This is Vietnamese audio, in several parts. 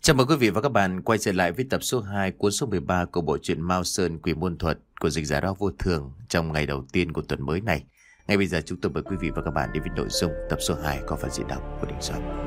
Chào mừng quý vị và các bạn quay trở lại với tập số 2 cuốn số 13 của bộ truyện Mao Sơn Quỷ Môn Thuật của dịch giả Đó Vô Thường trong ngày đầu tiên của tuần mới này. Ngay bây giờ chúng tôi mời quý vị và các bạn đến với nội dung tập số 2 có phần diễn đọc của Đình Soạn.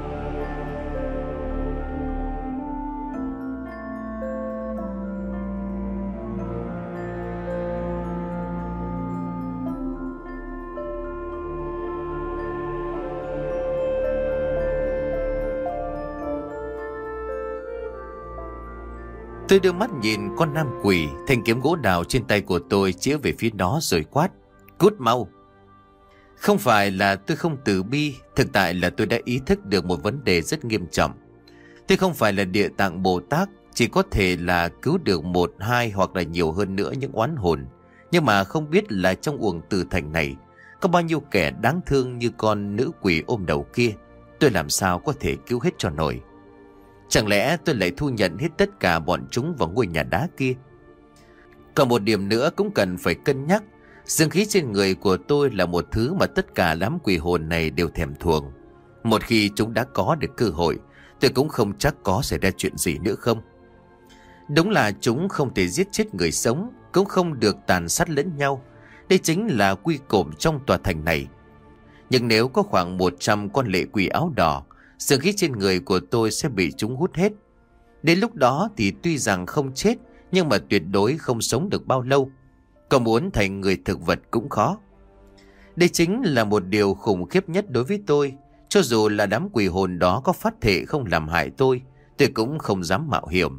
Tôi đưa mắt nhìn con nam quỷ, thanh kiếm gỗ đào trên tay của tôi chĩa về phía nó rồi quát: "Cút mau!" Không phải là tôi không từ bi, thực tại là tôi đã ý thức được một vấn đề rất nghiêm trọng. Tôi không phải là Địa Tạng Bồ Tát, chỉ có thể là cứu được một, hai hoặc là nhiều hơn nữa những oán hồn. Nhưng mà không biết là trong uổng tử thành này có bao nhiêu kẻ đáng thương như con nữ quỷ ôm đầu kia. Tôi làm sao có thể cứu hết cho nổi. Chẳng lẽ tôi lại thu nhận hết tất cả bọn chúng vào ngôi nhà đá kia? Còn một điểm nữa cũng cần phải cân nhắc. Dương khí trên người của tôi là một thứ mà tất cả đám quỷ hồn này đều thèm thuồng. Một khi chúng đã có được cơ hội, tôi cũng không chắc có xảy ra chuyện gì nữa không. Đúng là chúng không thể giết chết người sống, cũng không được tàn sát lẫn nhau. Đây chính là quy củ trong tòa thành này. Nhưng nếu có khoảng 100 con lệ quỷ áo đỏ, dương khí trên người của tôi sẽ bị chúng hút hết. Đến lúc đó thì tuy rằng không chết, nhưng mà tuyệt đối không sống được bao lâu. Còn muốn thành người thực vật cũng khó. Đây chính là một điều khủng khiếp nhất đối với tôi. Cho dù là đám quỷ hồn đó có phát thệ không làm hại tôi cũng không dám mạo hiểm.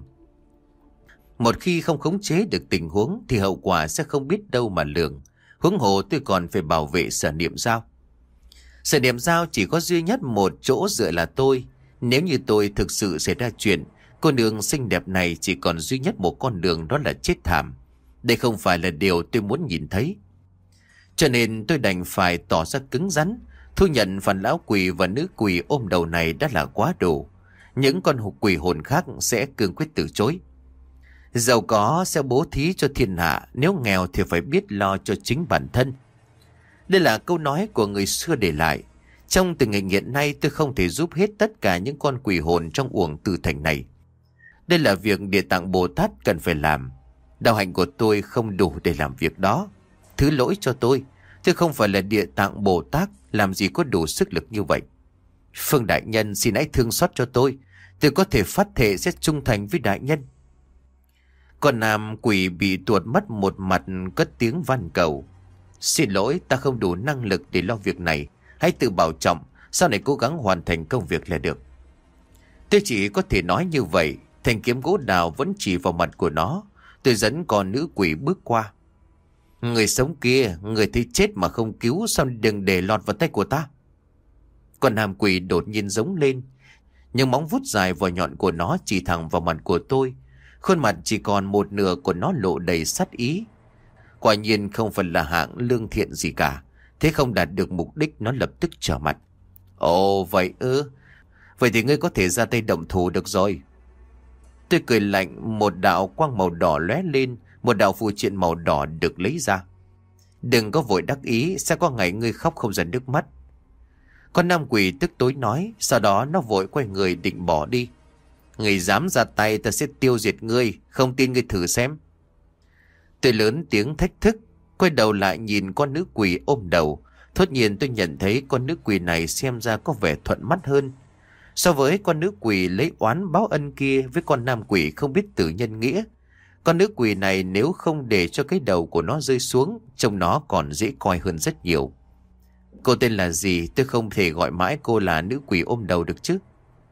Một khi không khống chế được tình huống thì hậu quả sẽ không biết đâu mà lường. Huống hồ tôi còn phải bảo vệ Sở Niệm Giao. Sở Niệm Giao chỉ có duy nhất một chỗ dựa là tôi. Nếu như tôi thực sự xảy ra chuyện, cô nương xinh đẹp này chỉ còn duy nhất một con đường, đó là chết thảm. Đây không phải là điều tôi muốn nhìn thấy. Cho nên tôi đành phải tỏ ra cứng rắn. Thu nhận phần lão quỷ và nữ quỷ ôm đầu này đã là quá đủ. Những con quỷ hồn khác sẽ cương quyết từ chối. Giàu có sẽ bố thí cho thiên hạ, nếu nghèo thì phải biết lo cho chính bản thân. Đây là câu nói của người xưa để lại. Trong tình hình hiện nay tôi không thể giúp hết tất cả những con quỷ hồn trong uổng tử thành này. Đây là việc Địa Tạng Bồ Tát cần phải làm. Đạo hạnh của tôi không đủ để làm việc đó. Thứ lỗi cho tôi không phải là Địa Tạng Bồ Tát, làm gì có đủ sức lực như vậy. Phương đại nhân xin hãy thương xót cho tôi có thể phát thệ sẽ trung thành với đại nhân. Con nam quỷ bị tuột mất một mặt cất tiếng van cầu: "Xin lỗi, ta không đủ năng lực để lo việc này. Hãy tự bảo trọng, sau này cố gắng hoàn thành công việc là được." Tôi chỉ có thể nói như vậy. Thanh kiếm gỗ đào vẫn chỉ vào mặt của nó. Tôi dẫn con nữ quỷ bước qua. "Người sống kia, người thấy chết mà không cứu, sao đừng để lọt vào tay của ta?" Con nam quỷ đột nhiên giống lên. Nhưng móng vuốt dài vỏ nhọn của nó chỉ thẳng vào mặt của tôi. Khuôn mặt chỉ còn một nửa của nó lộ đầy sát ý. Quả nhiên không phải là hạng lương thiện gì cả. Thế không đạt được mục đích, nó lập tức trở mặt. "Ồ vậy ư? Vậy thì ngươi có thể ra tay động thủ được rồi." Tôi cười lạnh, một đạo quang màu đỏ lóe lên, một đạo phù triện màu đỏ được lấy ra. "Đừng có vội đắc ý, sẽ có ngày ngươi khóc không ra nước mắt." Con nam quỷ tức tối nói, sau đó nó vội quay người định bỏ đi. "Ngươi dám ra tay, ta sẽ tiêu diệt ngươi, không tin ngươi thử xem." Tôi lớn tiếng thách thức, quay đầu lại nhìn con nữ quỷ ôm đầu. Thốt nhiên tôi nhận thấy con nữ quỷ này xem ra có vẻ thuận mắt hơn. So với con nữ quỷ lấy oán báo ân kia với con nam quỷ không biết tử nhân nghĩa, con nữ quỷ này nếu không để cho cái đầu của nó rơi xuống, trông nó còn dễ coi hơn rất nhiều. "Cô tên là gì? Tôi không thể gọi mãi cô là nữ quỷ ôm đầu được chứ?"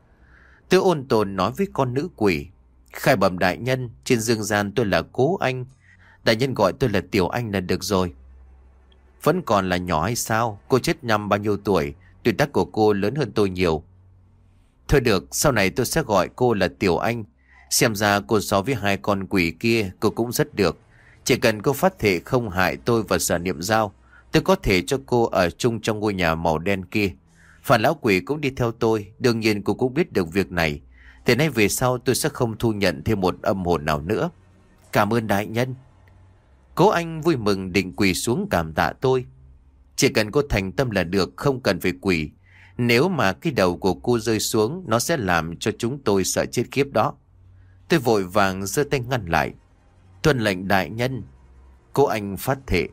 Tôi ôn tồn nói với con nữ quỷ. "Khai bẩm đại nhân, trên dương gian tôi là Cố Anh. Đại nhân gọi tôi là Tiểu Anh là được rồi." "Vẫn còn là nhỏ hay sao? Cô chết năm bao nhiêu tuổi? Tuổi tác của cô lớn hơn tôi nhiều." "Thôi được, sau này tôi sẽ gọi cô là Tiểu Anh. Xem ra cô so với hai con quỷ kia cô cũng rất được. Chỉ cần cô phát thệ không hại tôi và Sở Niệm Giao, tôi có thể cho cô ở chung trong ngôi nhà màu đen kia. Phản lão quỷ cũng đi theo tôi, đương nhiên cô cũng biết được việc này. Từ nay về sau tôi sẽ không thu nhận thêm một âm hồn nào nữa." "Cảm ơn đại nhân." Cố Anh vui mừng định quỳ xuống cảm tạ tôi. "Chỉ cần cô thành tâm là được, không cần phải quỳ. Nếu mà cái đầu của cô rơi xuống, nó sẽ làm cho chúng tôi sợ chết khiếp đó. Tôi vội vàng giơ tay ngăn lại. Tuân lệnh đại nhân. Cô anh phát thệ.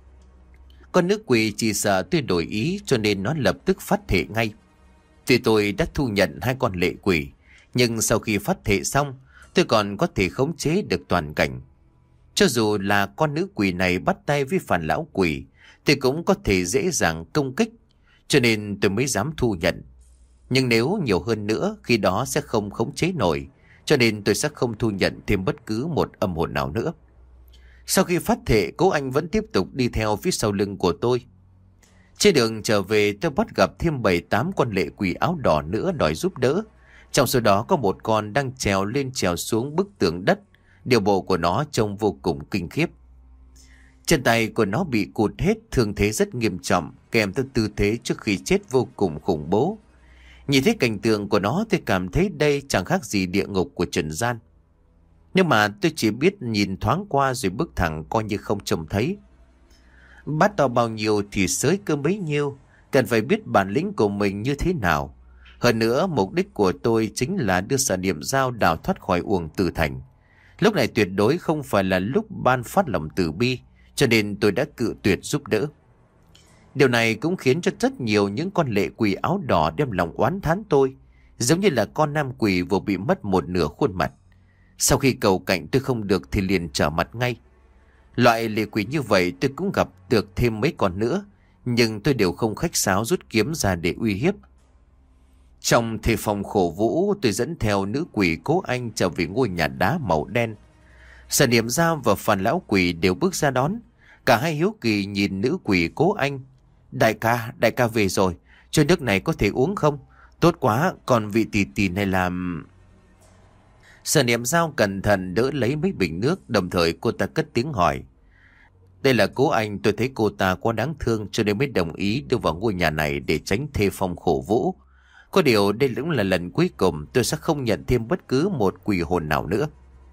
Con nữ quỷ chỉ sợ tôi đổi ý cho nên nó lập tức phát thệ ngay. Tuy tôi đã thu nhận 2 con lệ quỷ, nhưng sau khi phát thệ xong, tôi còn có thể khống chế được toàn cảnh. Cho dù là con nữ quỷ này bắt tay với phản lão quỷ, thì cũng có thể dễ dàng công kích, cho nên tôi mới dám thu nhận. Nhưng nếu nhiều hơn nữa, khi đó sẽ không khống chế nổi, cho nên tôi sẽ không thu nhận thêm bất cứ một âm hồn nào nữa. Sau khi phát thệ, cô anh vẫn tiếp tục đi theo phía sau lưng của tôi. Trên đường trở về, tôi bắt gặp thêm 7-8 con lệ quỷ áo đỏ nữa đòi giúp đỡ. Trong số đó có một con đang trèo lên trèo xuống bức tường đất. Điều bộ của nó trông vô cùng kinh khiếp. Chân tay của nó bị cụt hết, thương thế rất nghiêm trọng, kèm theo tư thế trước khi chết vô cùng khủng bố. Nhìn thấy cảnh tượng của nó, tôi cảm thấy đây chẳng khác gì địa ngục của trần gian. Nhưng mà tôi chỉ biết nhìn thoáng qua rồi bước thẳng coi như không trông thấy. Bát to bao nhiêu thì xới cơm bấy nhiêu, cần phải biết bản lĩnh của mình như thế nào. Hơn nữa, mục đích của tôi chính là đưa Sở Niệm Dao đào thoát khỏi uổng tử thành. Lúc này tuyệt đối không phải là lúc ban phát lòng từ bi, cho nên tôi đã cự tuyệt giúp đỡ. Điều này cũng khiến cho rất nhiều những con lệ quỷ áo đỏ đem lòng oán thán tôi, giống như là con nam quỷ vừa bị mất một nửa khuôn mặt. Sau khi cầu cạnh tôi không được thì liền trở mặt ngay. Loại lệ quỷ như vậy tôi cũng gặp được thêm mấy con nữa, nhưng tôi đều không khách sáo rút kiếm ra để uy hiếp. Trong thề phòng khổ vũ, tôi dẫn theo nữ quỷ Cố Anh trở về ngôi nhà đá màu đen. Sở Niệm Dao và Phàn lão quỷ đều bước ra đón. Cả hai hiếu kỳ nhìn nữ quỷ Cố Anh. Đại ca về rồi, trôi nước này có thể uống không? Tốt quá, còn vị tỷ tỷ này làm... Sở Niệm Dao cẩn thận đỡ lấy mấy bình nước, đồng thời cô ta cất tiếng hỏi. Đây là Cố Anh, tôi thấy cô ta quá đáng thương cho nên mới đồng ý đưa vào ngôi nhà này để tránh thê phong khổ vũ. Có điều đây cũng là lần cuối cùng, tôi sẽ không nhận thêm bất cứ một quỷ hồn nào nữa.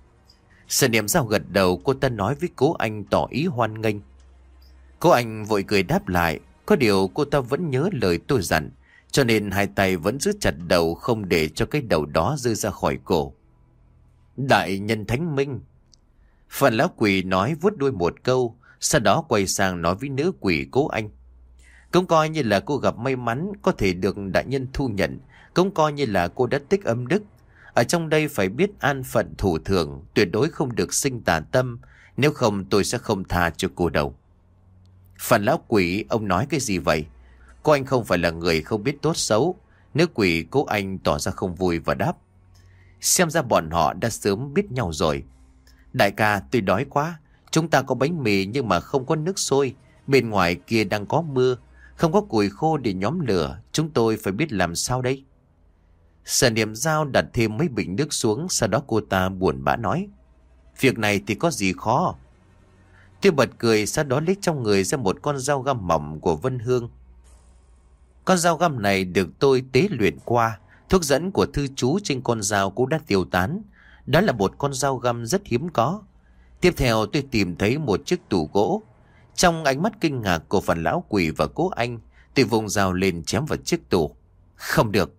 Sở Niệm Dao gật đầu, cô ta nói với Cố Anh tỏ ý hoan nghênh. Cố Anh vội cười đáp lại, có điều cô ta vẫn nhớ lời tôi dặn, cho nên hai tay vẫn giữ chặt đầu không để cho cái đầu đó rơi ra khỏi cổ. Đại nhân thánh minh. Phàn lão quỷ nói vuốt đuôi một câu, sau đó quay sang nói với nữ quỷ Cố Anh. Cũng coi như là cô gặp may mắn có thể được đại nhân thu nhận, cũng coi như là cô đã tích âm đức. Ở trong đây phải biết an phận thủ thường, tuyệt đối không được sinh tà tâm, nếu không tôi sẽ không tha cho cô đâu. Phàn lão quỷ, ông nói cái gì vậy? Cô anh không phải là người không biết tốt xấu. Nữ quỷ Cố Anh tỏ ra không vui và đáp. Xem ra bọn họ đã sớm biết nhau rồi. Đại ca, tôi đói quá. Chúng ta có bánh mì nhưng mà không có nước sôi. Bên ngoài kia đang có mưa, không có củi khô để nhóm lửa. Chúng tôi phải biết làm sao đây? Sở Niệm Dao đặt thêm mấy bình nước xuống, sau đó cô ta buồn bã nói. Việc này thì có gì khó. Tôi bật cười, sau đó lấy trong người ra một con dao găm mỏng của Vân Hương. Con dao găm này được tôi tế luyện qua, thuốc dẫn của thư chú trên con dao cũng đã tiêu tán. Đó là một con dao găm rất hiếm có. Tiếp theo tôi tìm thấy một chiếc tủ gỗ. Trong ánh mắt kinh ngạc của Phàn lão quỷ và Cố Anh, tôi vùng dao lên chém vào chiếc tủ. Không được.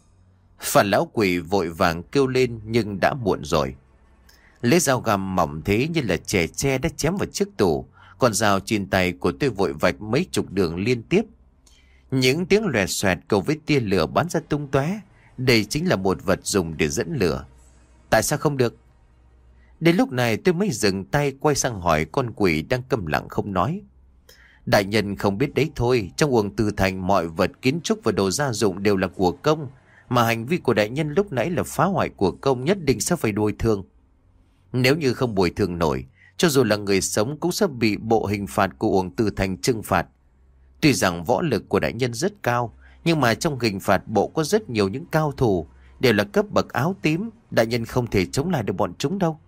Phàn lão quỷ vội vàng kêu lên nhưng đã muộn rồi. Lấy dao găm mỏng thế như là chẻ tre đã chém vào chiếc tủ. Con dao trên tay của tôi vội vạch mấy chục đường liên tiếp. Những tiếng loẹt xoẹt cầu với tia lửa bắn ra tung tóe. Đây chính là một vật dùng để dẫn lửa. Tại sao không được? Đến lúc này tôi mới dừng tay, quay sang hỏi con quỷ đang câm lặng không nói. Đại nhân không biết đấy thôi, trong uổng Từ Thành mọi vật kiến trúc và đồ gia dụng đều là của công, mà hành vi của đại nhân lúc nãy là phá hoại của công, nhất định sẽ phải bồi thường. Nếu như không bồi thường nổi, cho dù là người sống cũng sẽ bị bộ hình phạt của uổng Từ Thành trừng phạt. Tuy rằng võ lực của đại nhân rất cao, nhưng mà trong hình phạt bộ có rất nhiều những cao thủ, đều là cấp bậc áo tím, đại nhân không thể chống lại được bọn chúng đâu.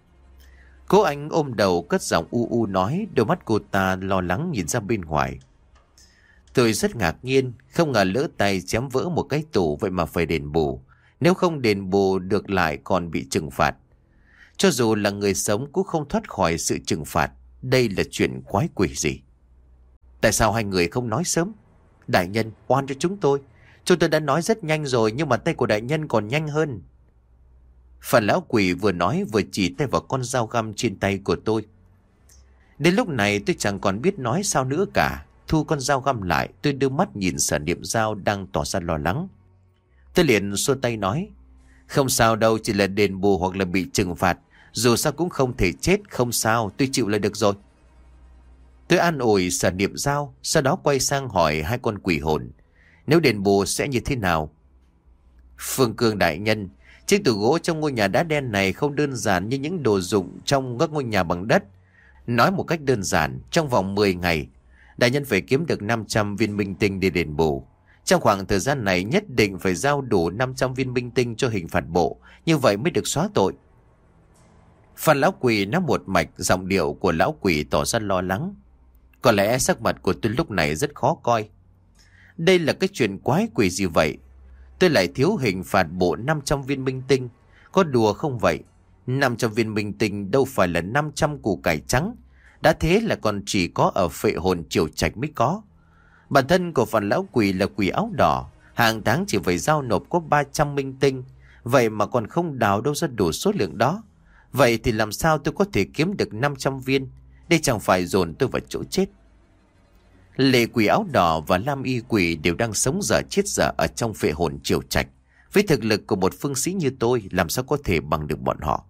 Cố Anh ôm đầu cất giọng u u nói, đôi mắt cô ta lo lắng nhìn ra bên ngoài. Tôi rất ngạc nhiên, không ngờ lỡ tay chém vỡ một cái tủ vậy mà phải đền bù. Nếu không đền bù được lại còn bị trừng phạt. Cho dù là người sống cũng không thoát khỏi sự trừng phạt. Đây là chuyện quái quỷ gì? Tại sao hai người không nói sớm? Đại nhân, oan cho chúng tôi. Chúng tôi đã nói rất nhanh rồi, nhưng mà tay của đại nhân còn nhanh hơn. Phản lão quỷ vừa nói vừa chỉ tay vào con dao găm trên tay của tôi. Đến lúc này tôi chẳng còn biết nói sao nữa cả. Thu con dao găm lại, tôi đưa mắt nhìn Sở Niệm Dao đang tỏ ra lo lắng. Tôi liền xua tay nói, không sao đâu, chỉ là đền bù hoặc là bị trừng phạt. Dù sao cũng không thể chết, không sao, tôi chịu là được rồi. Tôi an ủi Sở Niệm Dao, sau đó quay sang hỏi hai con quỷ hồn, nếu đền bù sẽ như thế nào? Phương Cương đại nhân, chiếc tủ gỗ trong ngôi nhà đá đen này không đơn giản như những đồ dụng trong các ngôi nhà bằng đất. Nói một cách đơn giản, trong vòng 10 ngày, đại nhân phải kiếm được 500 viên minh tinh để đền bù. Trong khoảng thời gian này nhất định phải giao đủ 500 viên minh tinh cho hình phạt bộ, như vậy mới được xóa tội. Phan lão quỷ nói một mạch, giọng điệu của lão quỷ tỏ ra lo lắng. Có lẽ sắc mặt của tôi lúc này rất khó coi. Đây là cái chuyện quái quỷ gì vậy? Tôi lại thiếu hình phạt bộ 500 viên minh tinh. Có đùa không vậy? 500 viên minh tinh đâu phải là 500 củ cải trắng. Đã thế là còn chỉ có ở Phệ Hồn Triều Trạch mới có. Bản thân của Phan lão quỷ là quỷ áo đỏ, hàng tháng chỉ phải giao nộp có 300 minh tinh. Vậy mà còn không đào đâu ra đủ số lượng đó. Vậy thì làm sao tôi có thể kiếm được 500 viên? Đây chẳng phải dồn tôi vào chỗ chết. Lệ quỷ áo đỏ và lam y quỷ đều đang sống dở chết dở ở trong Phệ Hồn Triều Trạch. Với thực lực của một phương sĩ như tôi, làm sao có thể bằng được bọn họ?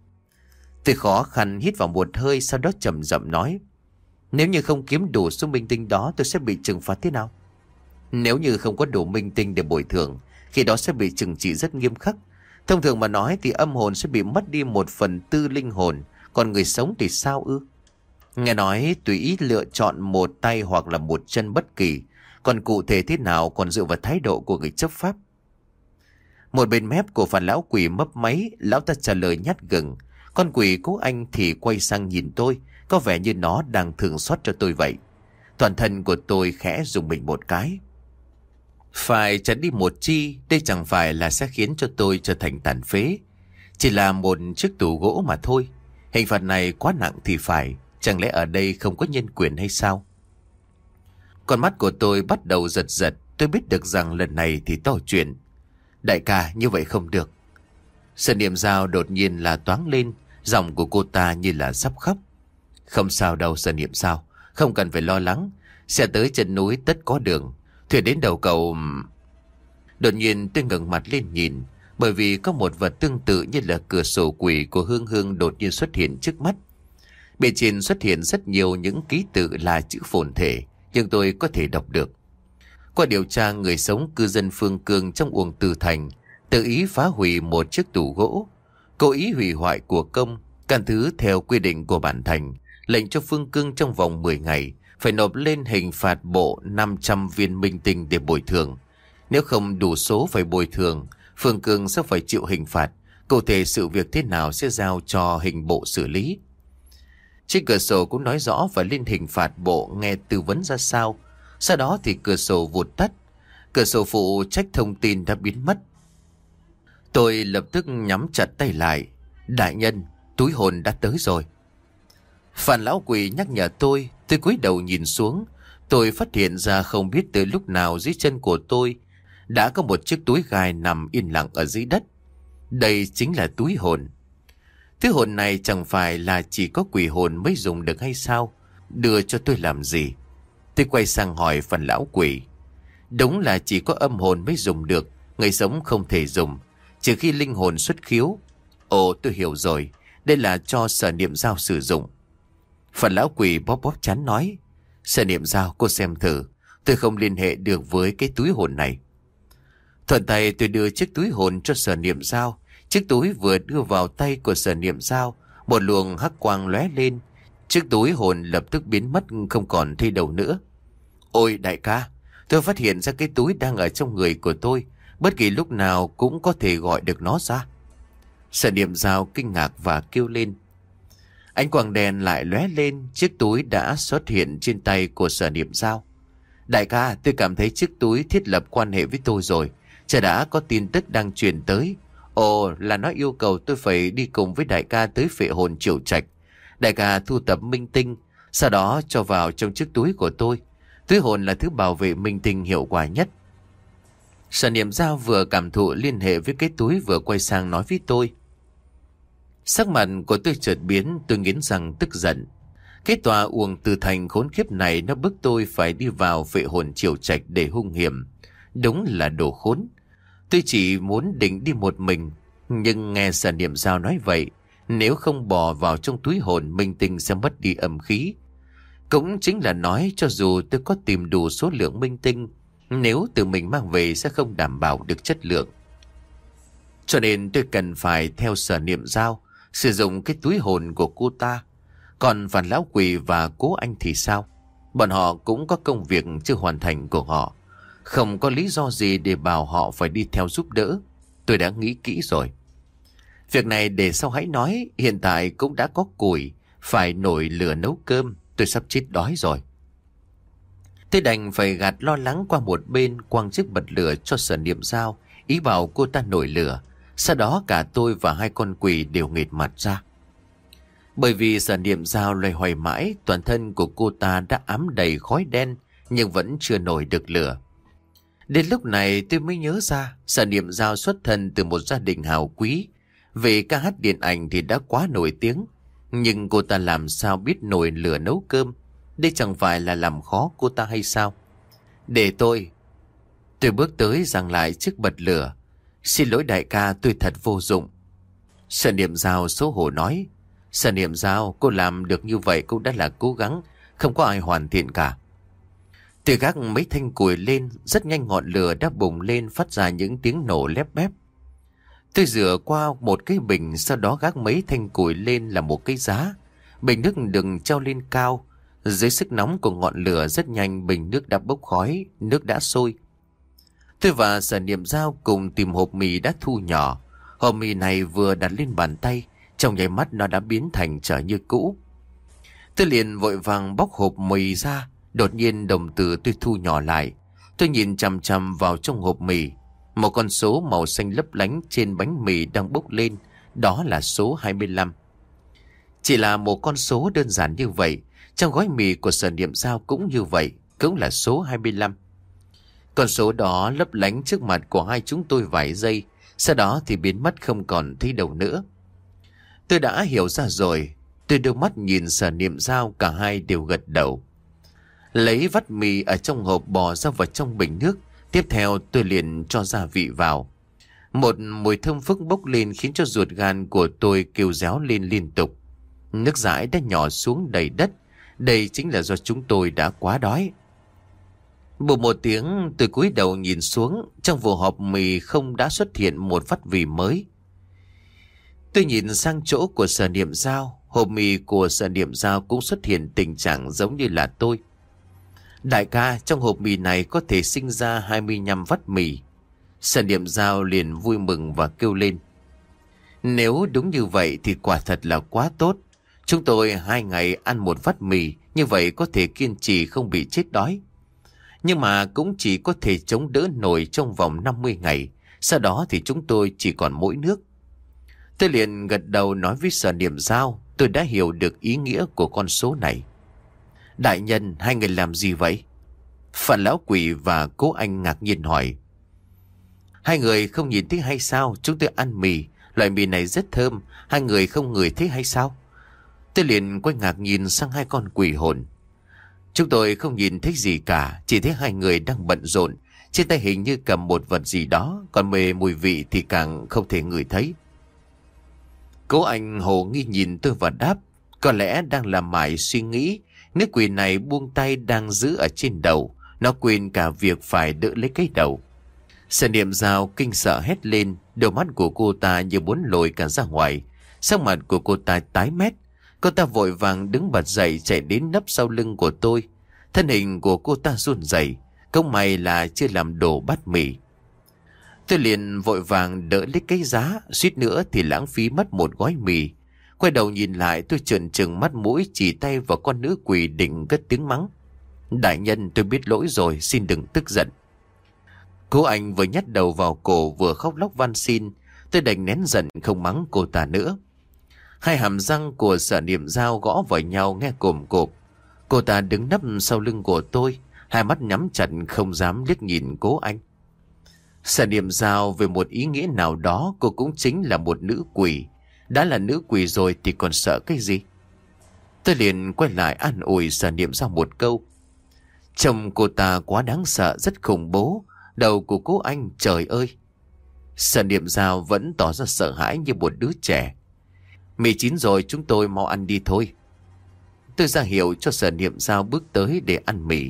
Tôi khó khăn hít vào một hơi, sau đó chậm rậm nói, nếu như không kiếm đủ số minh tinh đó, tôi sẽ bị trừng phạt thế nào? Nếu như không có đủ minh tinh để bồi thường, khi đó sẽ bị trừng trị rất nghiêm khắc. Thông thường mà nói thì âm hồn sẽ bị mất đi 1/4 linh hồn, còn người sống thì sao ư? Nghe nói tùy ý lựa chọn một tay hoặc là một chân bất kỳ, còn cụ thể thế nào còn dựa vào thái độ của người chấp pháp. Một bên mép của Phản lão quỷ mấp máy, lão ta trả lời nhát gừng. Con quỷ cố anh thì quay sang nhìn tôi, có vẻ như nó đang thương xót cho tôi vậy. Toàn thân của tôi khẽ rùng mình một cái. Phải chặt đi một chi, đây chẳng phải là sẽ khiến cho tôi trở thành tàn phế. Chỉ là một chiếc tủ gỗ mà thôi. Hình phạt này quá nặng thì phải. Chẳng lẽ ở đây không có nhân quyền hay sao? Con mắt của tôi bắt đầu giật giật. Tôi biết được rằng lần này thì to chuyện. Đại ca, như vậy không được. Sở Niệm Dao đột nhiên là toáng lên. Giọng của cô ta như là sắp khóc. Không sao đâu Sở Niệm Dao, không cần phải lo lắng. Sẽ tới chân núi tất có đường. Thuyền đến đầu cầu. Đột nhiên tôi ngẩng mặt lên nhìn, bởi vì có một vật tương tự như là cửa sổ quỷ của Hương Hương đột nhiên xuất hiện trước mắt. Bề trên xuất hiện rất nhiều những ký tự là chữ phồn thể, nhưng tôi có thể đọc được. Qua điều tra, người sống cư dân Phương Cương trong Uông Từ Thành tự ý phá hủy một chiếc tủ gỗ, cố ý hủy hoại của công, can thứ theo quy định của bản thành, lệnh cho Phương Cương trong vòng 10 ngày phải nộp lên hình phạt bộ 500 viên minh tinh để bồi thường. Nếu không đủ số phải bồi thường, Phương Cương sẽ phải chịu hình phạt. Cụ thể sự việc thế nào sẽ giao cho hình bộ xử lý. Trên cửa sổ cũng nói rõ và lên hình phạt bộ nghe tư vấn ra sao. Sau đó thì cửa sổ vụt tắt. Cửa sổ phụ trách thông tin đã biến mất. Tôi lập tức nhắm chặt tay lại. Đại nhân, túi hồn đã tới rồi. Phản lão quỷ nhắc nhở tôi cúi đầu nhìn xuống. Tôi phát hiện ra không biết từ lúc nào dưới chân của tôi đã có một chiếc túi gai nằm yên lặng ở dưới đất. Đây chính là túi hồn. Thứ hồn này chẳng phải là chỉ có quỷ hồn mới dùng được hay sao? Đưa cho tôi làm gì? Tôi quay sang hỏi phần lão quỷ. Đúng là chỉ có âm hồn mới dùng được, người sống không thể dùng, trừ khi linh hồn xuất khiếu. Ồ, tôi hiểu rồi, đây là cho Sở Niệm Dao sử dụng. Phần lão quỷ bóp bóp trán nói. Sở Niệm Dao, cô xem thử, tôi không liên hệ được với cái túi hồn này. Thuận tay tôi đưa chiếc túi hồn cho Sở Niệm Dao. Chiếc túi vừa đưa vào tay của Sở Niệm Dao, một luồng hắc quang lóe lên. Chiếc túi hồn lập tức biến mất, không còn thấy đâu nữa. Ôi đại ca, tôi phát hiện ra cái túi đang ở trong người của tôi, bất kỳ lúc nào cũng có thể gọi được nó ra. Sở Niệm Dao kinh ngạc và kêu lên. Ánh quang đèn lại lóe lên, chiếc túi đã xuất hiện trên tay của Sở Niệm Dao. Đại ca, tôi cảm thấy chiếc túi thiết lập quan hệ với tôi rồi. Chả đã có tin tức đang truyền tới. Ồ, là nó yêu cầu tôi phải đi cùng với đại ca tới Phệ Hồn Triều Trạch. Đại ca thu tập minh tinh, sau đó cho vào trong chiếc túi của tôi. Túi hồn là thứ bảo vệ minh tinh hiệu quả nhất. Sở Niệm Giao vừa cảm thụ liên hệ với cái túi vừa quay sang nói với tôi. Sắc mặt của tôi chợt biến, tôi nghiến răng tức giận. Cái tòa uổng từ thành khốn khiếp này nó bức tôi phải đi vào phệ hồn triều trạch để hung hiểm. Đúng là đồ khốn. Tôi chỉ muốn định đi một mình, nhưng nghe Sở Niệm Giao nói vậy, nếu không bỏ vào trong túi hồn minh tinh sẽ mất đi âm khí. Cũng chính là nói cho dù tôi có tìm đủ số lượng minh tinh, nếu tự mình mang về sẽ không đảm bảo được chất lượng. Cho nên tôi cần phải theo Sở Niệm Giao, sử dụng cái túi hồn của cô ta. Còn Phản Lão Quỷ và Cố Anh thì sao? Bọn họ cũng có công việc chưa hoàn thành của họ. Không có lý do gì để bảo họ phải đi theo giúp đỡ. Tôi đã nghĩ kỹ rồi. Việc này để sau hãy nói. Hiện tại cũng đã có củi, phải nổi lửa nấu cơm. Tôi sắp chết đói rồi. Tôi đành phải gạt lo lắng qua một bên, quăng chiếc bật lửa cho Sở Niệm Giao, ý bảo cô ta nổi lửa. Sau đó cả tôi và hai con quỷ đều nghệt mặt ra. Bởi vì Sở Niệm Giao loay hoay mãi, toàn thân của cô ta đã ám đầy khói đen, nhưng vẫn chưa nổi được lửa. Đến lúc này tôi mới nhớ ra, Sở Niệm Giao xuất thân từ một gia đình hào quý. Về ca hát điện ảnh thì đã quá nổi tiếng, nhưng cô ta làm sao biết nổi lửa nấu cơm? Đây chẳng phải là làm khó cô ta hay sao? Để tôi bước tới giằng lại chiếc bật lửa. Xin lỗi đại ca, tôi thật vô dụng. Sở Niệm Giao xấu hổ nói. Sở Niệm Giao, cô làm được như vậy cũng đã là cố gắng, không có ai hoàn thiện cả. Tôi gác mấy thanh củi lên, rất nhanh ngọn lửa đã bùng lên, phát ra những tiếng nổ lép bép. Tôi rửa qua một cái bình, sau đó gác mấy thanh củi lên là một cái giá. Bình nước đừng treo lên cao. Dưới sức nóng của ngọn lửa rất nhanh bình nước đã bốc khói, nước đã sôi. Tôi và Sở Niệm Giao cùng tìm hộp mì đã thu nhỏ. Hộp mì này vừa đặt lên bàn tay, trong nháy mắt nó đã biến thành trở như cũ. Tôi liền vội vàng bóc hộp mì ra. Đột nhiên đồng tử tôi thu nhỏ lại. Tôi nhìn chằm chằm vào trong hộp mì. Một con số màu xanh lấp lánh trên bánh mì đang bốc lên. Đó là số 25. Chỉ là một con số đơn giản như vậy, trong gói mì của Sở Niệm Giao cũng như vậy, cũng là số 25. Con số đó lấp lánh trước mặt của hai chúng tôi vài giây, sau đó thì biến mất không còn thấy đâu nữa. Tôi đã hiểu ra rồi. Tôi đưa mắt nhìn Sở Niệm Giao, cả hai đều gật đầu. Lấy vắt mì ở trong hộp bò ra vào trong bình nước. Tiếp theo tôi liền cho gia vị vào. Một mùi thơm phức bốc lên khiến cho ruột gan của tôi kêu réo lên liên tục. Nước dãi đã nhỏ xuống đầy đất. Đây chính là do chúng tôi đã quá đói. Bụp một tiếng, tôi cúi đầu nhìn xuống. Trong vụ hộp mì không đã xuất hiện một vắt vị mới. Tôi nhìn sang chỗ của Sở Niệm Giao. Hộp mì của Sở Niệm Giao cũng xuất hiện tình trạng giống như là tôi. Đại ca, trong hộp mì này có thể sinh ra 25 vắt mì. Sở Niệm Giao liền vui mừng và kêu lên. Nếu đúng như vậy thì quả thật là quá tốt. Chúng tôi 2 ngày ăn một vắt mì, như vậy có thể kiên trì không bị chết đói. Nhưng mà cũng chỉ có thể chống đỡ nổi trong vòng 50 ngày. Sau đó thì chúng tôi chỉ còn mỗi nước. Tôi liền gật đầu nói với Sở Niệm Giao. Tôi đã hiểu được ý nghĩa của con số này. Đại nhân, hai người làm gì vậy? Phản Lão Quỷ và Cố Anh ngạc nhiên hỏi. Hai người không nhìn thấy hay sao? Chúng tôi ăn mì. Loại mì này rất thơm. Hai người không ngửi thấy hay sao? Tôi liền quay ngạc nhìn sang hai con quỷ hồn. Chúng tôi không nhìn thấy gì cả. Chỉ thấy hai người đang bận rộn. Trên tay hình như cầm một vật gì đó. Còn về mùi vị thì càng không thể ngửi thấy. Cố Anh hồ nghi nhìn tôi và đáp. Có lẽ đang làm mải suy nghĩ. Nữ quỷ này buông tay đang giữ ở trên đầu. Nó quên cả việc phải đỡ lấy cái đầu. Sở Niệm Giao kinh sợ hét lên. Đôi mắt của cô ta như muốn lồi cả ra ngoài. Sắc mặt của cô ta tái mét. Cô ta vội vàng đứng bật dậy chạy đến nấp sau lưng của tôi. Thân hình của cô ta run rẩy. Không may là chưa làm đổ bát mì. Tôi liền vội vàng đỡ lấy cái giá. Suýt nữa thì lãng phí mất một gói mì. Quay đầu nhìn lại, tôi trợn trừng mắt mũi chỉ tay vào con nữ quỷ định cất tiếng mắng. Đại nhân, tôi biết lỗi rồi, xin đừng tức giận. Cô Anh vừa nhét đầu vào cổ vừa khóc lóc van xin. Tôi đành nén giận không mắng cô ta nữa. Hai hàm răng của Sở Niệm Giao gõ vào nhau nghe cồm cộp. Cô ta đứng nấp sau lưng của tôi, hai mắt nhắm chặt không dám liếc nhìn Cố Anh. Sở Niệm Giao, về một ý nghĩa nào đó cô cũng chính là một nữ quỷ. Đã là nữ quỷ rồi thì còn sợ cái gì? Tôi liền quay lại an ủi Sở Niệm Giao một câu. Chồng cô ta quá đáng sợ, rất khủng bố. Đầu của cô anh, trời ơi! Sở Niệm Giao vẫn tỏ ra sợ hãi như một đứa trẻ. Mì chín rồi, chúng tôi mau ăn đi thôi. Tôi ra hiệu cho Sở Niệm Giao bước tới để ăn mì.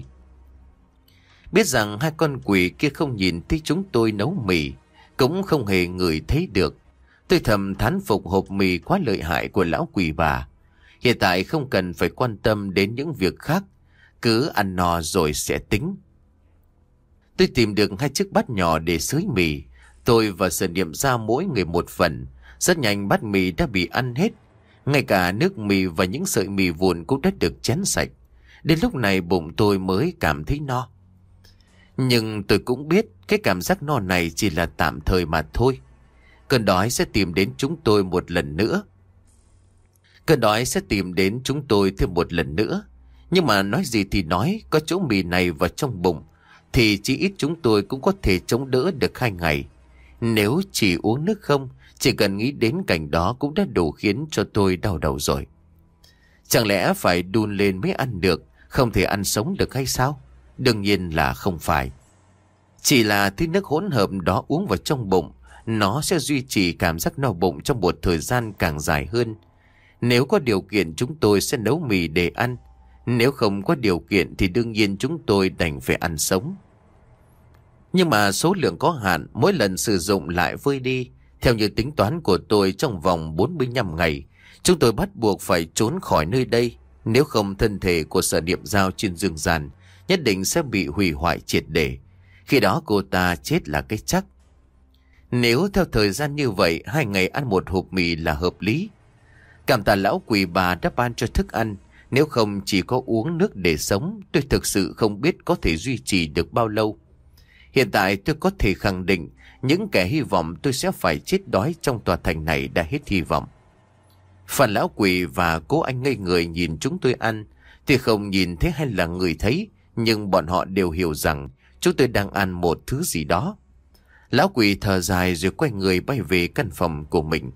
Biết rằng hai con quỷ kia không nhìn thấy chúng tôi nấu mì, cũng không hề ngửi thấy được. Tôi thầm thán phục hộp mì quá lợi hại của lão quỷ bà. Hiện tại không cần phải quan tâm đến những việc khác, cứ ăn no rồi sẽ tính. Tôi tìm được 2 chiếc bát nhỏ để xới mì. Tôi và Sở Niệm Giao mỗi người một phần. Rất nhanh bát mì đã bị ăn hết. Ngay cả nước mì và những sợi mì vụn cũng đã được chén sạch. Đến lúc này bụng tôi mới cảm thấy no. Nhưng tôi cũng biết cái cảm giác no này chỉ là tạm thời mà thôi. Cơn đói sẽ tìm đến chúng tôi một lần nữa. Cơn đói sẽ tìm đến chúng tôi thêm một lần nữa. Nhưng mà nói gì thì nói, có chỗ mì này vào trong bụng thì chỉ ít chúng tôi cũng có thể chống đỡ được 2 ngày. Nếu chỉ uống nước không, chỉ cần nghĩ đến cảnh đó cũng đã đủ khiến cho tôi đau đầu rồi. Chẳng lẽ phải đun lên mới ăn được, không thể ăn sống được hay sao? Đương nhiên là không phải. Chỉ là thứ nước hỗn hợp đó uống vào trong bụng, nó sẽ duy trì cảm giác no bụng trong một thời gian càng dài hơn. Nếu có điều kiện chúng tôi sẽ nấu mì để ăn. Nếu không có điều kiện thì đương nhiên chúng tôi đành phải ăn sống. Nhưng mà số lượng có hạn, mỗi lần sử dụng lại vơi đi. Theo như tính toán của tôi, trong vòng 45 ngày, chúng tôi bắt buộc phải trốn khỏi nơi đây. Nếu không, thân thể của Sở Niệm Giao trên dương gian nhất định sẽ bị hủy hoại triệt để. Khi đó cô ta chết là cái chắc. Nếu theo thời gian như vậy, 2 ngày ăn một hộp mì là hợp lý. Cảm tạ lão quỷ bà đã ban cho thức ăn. Nếu không chỉ có uống nước để sống, tôi thực sự không biết có thể duy trì được bao lâu. Hiện tại tôi có thể khẳng định những kẻ hy vọng tôi sẽ phải chết đói trong tòa thành này đã hết hy vọng. Phần lão quỷ và cố anh ngây người nhìn chúng tôi ăn. Tôi không nhìn thấy hay là người thấy, nhưng bọn họ đều hiểu rằng chúng tôi đang ăn một thứ gì đó. Lão quỷ thở dài rồi quay người bay về căn phòng của mình.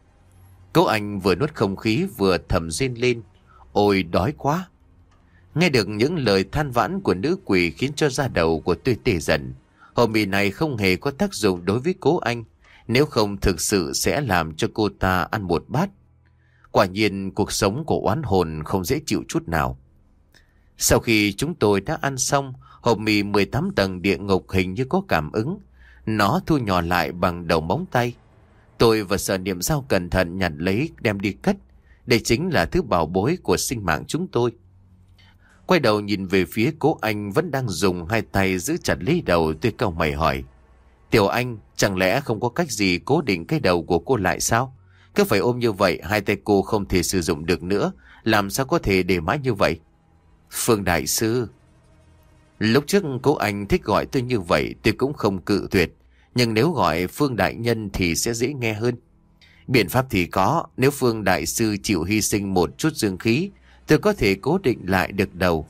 Cố anh vừa nuốt không khí vừa thầm rên lên. Ôi đói quá! Nghe được những lời than vãn của nữ quỷ khiến cho da đầu của tôi tê dần. Hộp mì này không hề có tác dụng đối với cố anh. Nếu không thực sự sẽ làm cho cô ta ăn một bát. Quả nhiên cuộc sống của oán hồn không dễ chịu chút nào. Sau khi chúng tôi đã ăn xong, hộp mì 18 tầng địa ngục hình như có cảm ứng. Nó thu nhỏ lại bằng đầu móng tay. Tôi và Sở Niệm Giao cẩn thận nhặt lấy đem đi cất. Đây chính là thứ bảo bối của sinh mạng chúng tôi. Quay đầu nhìn về phía cố anh vẫn đang dùng 2 tay giữ chặt lấy đầu, tôi cau mày hỏi. Tiểu Anh, chẳng lẽ không có cách gì cố định cái đầu của cô lại sao? Cứ phải ôm như vậy, 2 tay cô không thể sử dụng được nữa. Làm sao có thể để mãi như vậy? Phương Đại Sư. Lúc trước cố anh thích gọi tôi như vậy, tôi cũng không cự tuyệt. Nhưng nếu gọi Phương Đại Nhân thì sẽ dễ nghe hơn. Biện pháp thì có, nếu Phương Đại Sư chịu hy sinh một chút dương khí, tôi có thể cố định lại được đầu.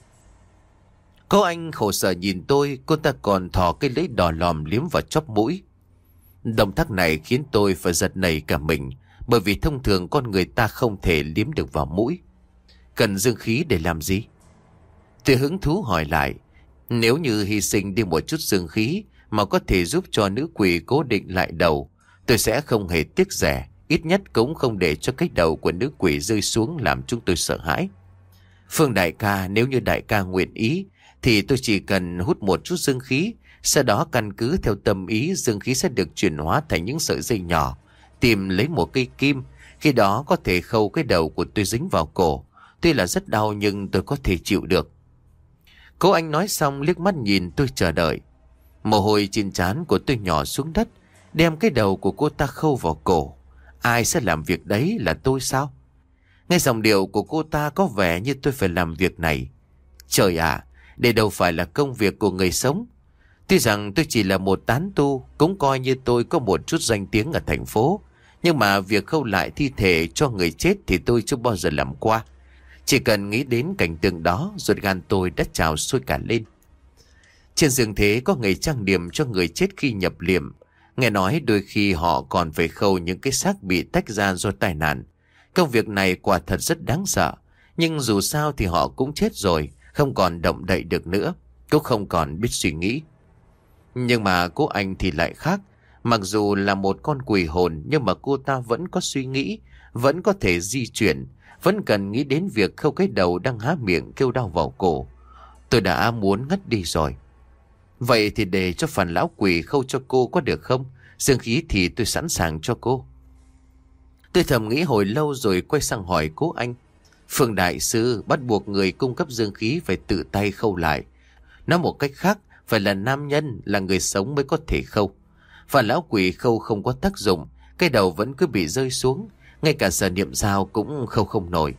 Cô anh khổ sở nhìn tôi, cô ta còn thò cái lưỡi đỏ lòm liếm vào chóp mũi. Động tác này khiến tôi phải giật nảy cả mình, bởi vì thông thường con người ta không thể liếm được vào mũi. Cần dương khí để làm gì? Tôi hứng thú hỏi lại, nếu như hy sinh đi một chút dương khí mà có thể giúp cho nữ quỷ cố định lại đầu, tôi sẽ không hề tiếc rẻ. Ít nhất cũng không để cho cái đầu của nữ quỷ rơi xuống làm chúng tôi sợ hãi. Phương đại ca, nếu như đại ca nguyện ý thì tôi chỉ cần hút một chút dương khí. Sau đó căn cứ theo tâm ý, dương khí sẽ được chuyển hóa thành những sợi dây nhỏ. Tìm lấy một cây kim, khi đó có thể khâu cái đầu của tôi dính vào cổ. Tuy là rất đau nhưng tôi có thể chịu được. Cô anh nói xong liếc mắt nhìn tôi chờ đợi. Mồ hôi trên trán của tôi nhỏ xuống đất, đem cái đầu của cô ta khâu vào cổ. Ai sẽ làm việc đấy, là tôi sao? Nghe giọng điệu của cô ta có vẻ như tôi phải làm việc này. Trời ạ, đây đâu phải là công việc của người sống. Tuy rằng tôi chỉ là một tán tu, cũng coi như tôi có một chút danh tiếng ở thành phố. Nhưng mà việc khâu lại thi thể cho người chết thì tôi chưa bao giờ làm qua. Chỉ cần nghĩ đến cảnh tượng đó, ruột gan tôi đã trào sôi cả lên. Trên giường thế có người trang điểm cho người chết khi nhập liệm. Nghe nói đôi khi họ còn phải khâu những cái xác bị tách ra do tai nạn. Công việc này quả thật rất đáng sợ. Nhưng dù sao thì họ cũng chết rồi, không còn động đậy được nữa, cũng không còn biết suy nghĩ. Nhưng mà cô anh thì lại khác. Mặc dù là một con quỷ hồn nhưng mà cô ta vẫn có suy nghĩ, vẫn có thể di chuyển, vẫn cần nghĩ đến việc khâu cái đầu đang há miệng kêu đau vào cổ. Tôi đã muốn ngất đi rồi. Vậy thì để cho phần lão quỷ khâu cho cô có được không? Dương khí thì tôi sẵn sàng cho cô. Tôi thầm nghĩ hồi lâu rồi quay sang hỏi cố anh. Phương đại sư bắt buộc người cung cấp dương khí phải tự tay khâu lại. Nói một cách khác, phải là nam nhân, là người sống mới có thể khâu. Và lão quỷ khâu không có tác dụng, cái đầu vẫn cứ bị rơi xuống, ngay cả giờ niệm dao cũng khâu không nổi.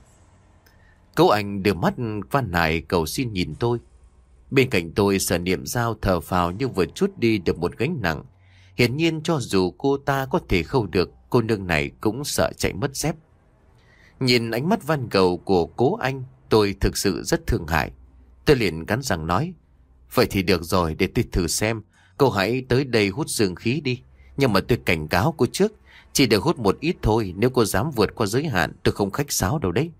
Cố anh đưa mắt van nài cầu xin nhìn tôi. Bên cạnh tôi sở niệm dao thở phào như vừa trút đi được một gánh nặng. Hiển nhiên cho dù cô ta có thể khâu được, cô nương này cũng sợ chạy mất dép. Nhìn ánh mắt van cầu của cố anh, tôi thực sự rất thương hại. Tôi liền cắn răng nói, vậy thì được rồi, để tôi thử xem. Cô hãy tới đây hút dương khí đi. Nhưng mà tôi cảnh cáo cô trước, chỉ được hút một ít thôi. Nếu cô dám vượt qua giới hạn, tôi không khách sáo đâu đấy.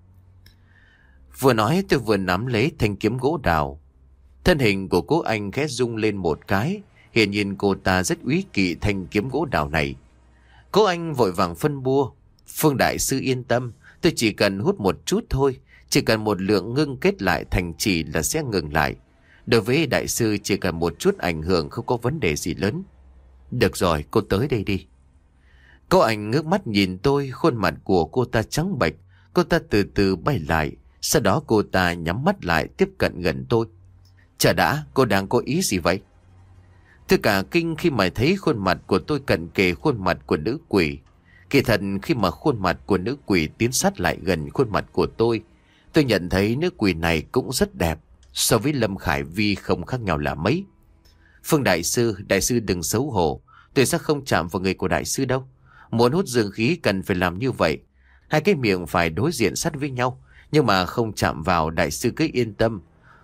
Vừa nói tôi vừa nắm lấy thanh kiếm gỗ đào. Thân hình của cô anh khẽ rung lên một cái. Hiển nhiên cô ta rất úy kỵ thanh kiếm gỗ đào này. Cô anh vội vàng phân bua. Phương đại sư yên tâm, tôi chỉ cần hút một chút thôi. Chỉ cần một lượng ngưng kết lại thành chỉ là sẽ ngừng lại. Đối với đại sư chỉ cần một chút ảnh hưởng, không có vấn đề gì lớn. Được rồi, cô tới đây đi. Cô anh ngước mắt nhìn tôi, khuôn mặt của cô ta trắng bệch. Cô ta từ từ bay lại. Sau đó cô ta nhắm mắt lại tiếp cận gần tôi. Chả đã, cô đang có ý gì vậy? Tôi cả kinh khi mà thấy khuôn mặt của tôi cận kề khuôn mặt của nữ quỷ. Kỳ thật khi mà khuôn mặt của nữ quỷ tiến sát lại gần khuôn mặt của tôi nhận thấy nữ quỷ này cũng rất đẹp. So với Lâm Khải Vi không khác nhau là mấy. Phương đại sư đừng xấu hổ. Tôi sẽ không chạm vào người của đại sư đâu. Muốn hút dương khí cần phải làm như vậy. Hai cái miệng phải đối diện sát với nhau. Nhưng mà không chạm vào, đại sư cứ yên tâm.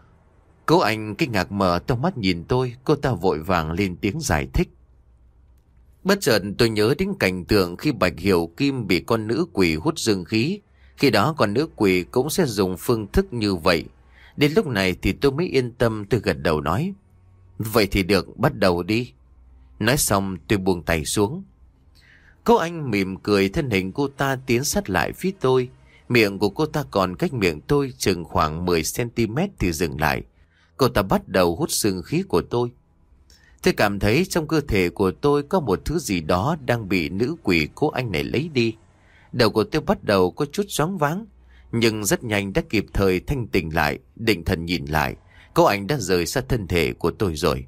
Cô anh kinh ngạc mở to mắt nhìn tôi. Cô ta vội vàng lên tiếng giải thích. Bất chợt tôi nhớ đến cảnh tượng khi Bạch Hiểu Kim bị con nữ quỷ hút dương khí. Khi đó con nữ quỷ cũng sẽ dùng phương thức như vậy. Đến lúc này thì tôi mới yên tâm, tôi gật đầu nói. Vậy thì được, bắt đầu đi. Nói xong tôi buông tay xuống. Cô anh mỉm cười, thân hình cô ta tiến sát lại phía tôi. Miệng của cô ta còn cách miệng tôi chừng khoảng 10cm thì dừng lại. Cô ta bắt đầu hút dương khí của tôi. Tôi cảm thấy trong cơ thể của tôi có một thứ gì đó đang bị nữ quỷ cô anh này lấy đi. Đầu của tôi bắt đầu có chút choáng váng. Nhưng rất nhanh đã kịp thời thanh tỉnh lại, định thần nhìn lại. Cô anh đã rời xa thân thể của tôi rồi.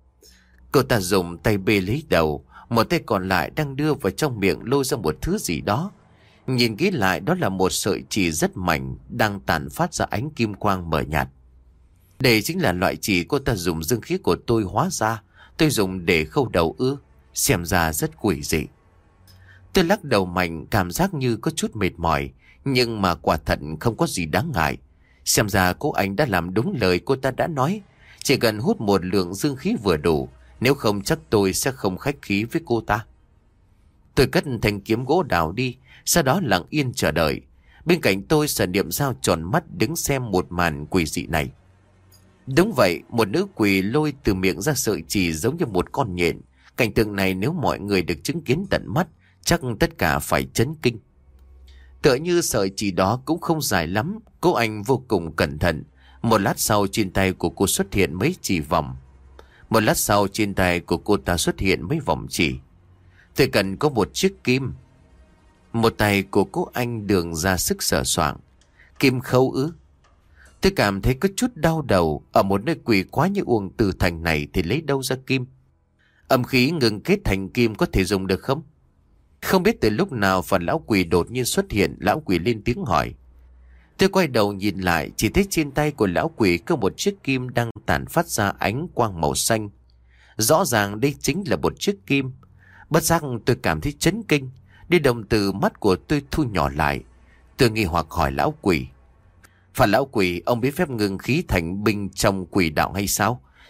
Cô ta dùng tay bê lấy đầu, một tay còn lại đang đưa vào trong miệng lôi ra một thứ gì đó. Nhìn kỹ lại đó là một sợi chỉ rất mảnh đang tản phát ra ánh kim quang mờ nhạt. Đây chính là loại chỉ cô ta dùng dương khí của tôi hóa ra. Tôi dùng để khâu đầu ư? Xem ra rất quỷ dị. Tôi lắc đầu mạnh, cảm giác như có chút mệt mỏi. Nhưng mà quả thật không có gì đáng ngại. Xem ra cô anh đã làm đúng lời cô ta đã nói. Chỉ cần hút một lượng dương khí vừa đủ. Nếu không chắc tôi sẽ không khách khí với cô ta. Tôi cất thanh kiếm gỗ đào đi. Sau đó lặng yên chờ đợi. Bên cạnh tôi Sở Niệm Dao tròn mắt đứng xem một màn quỷ dị này. Đúng vậy, một nữ quỷ lôi từ miệng ra sợi chỉ giống như một con nhện. Cảnh tượng này nếu mọi người được chứng kiến tận mắt, chắc tất cả phải chấn kinh. Tựa như sợi chỉ đó cũng không dài lắm, cô anh vô cùng cẩn thận. Một lát sau trên tay của cô xuất hiện mấy chỉ vòng. Một lát sau trên tay của cô ta xuất hiện mấy vòng chỉ. Tôi cần có một chiếc kim. Một tay của cô anh đường ra sức sờ soạng. Kim khâu ư? Tôi cảm thấy có chút đau đầu. Ở một nơi quỷ quá như Uông Từ Thành này thì lấy đâu ra kim? Âm khí ngừng kết thành kim có thể dùng được không? Không biết từ lúc nào phần lão quỷ đột nhiên xuất hiện. Lão quỷ lên tiếng hỏi. Tôi quay đầu nhìn lại, chỉ thấy trên tay của lão quỷ có một chiếc kim đang tản phát ra ánh quang màu xanh. Rõ ràng đây chính là một chiếc kim. Bất giác tôi cảm thấy chấn kinh. Đi đồng từ mắt của tôi thu nhỏ lại. Tôi nghi hoặc hỏi lão quỷ. Và lão quỷ, ông biết phép ngừng khí thành binh trong quỷ đạo hay sao?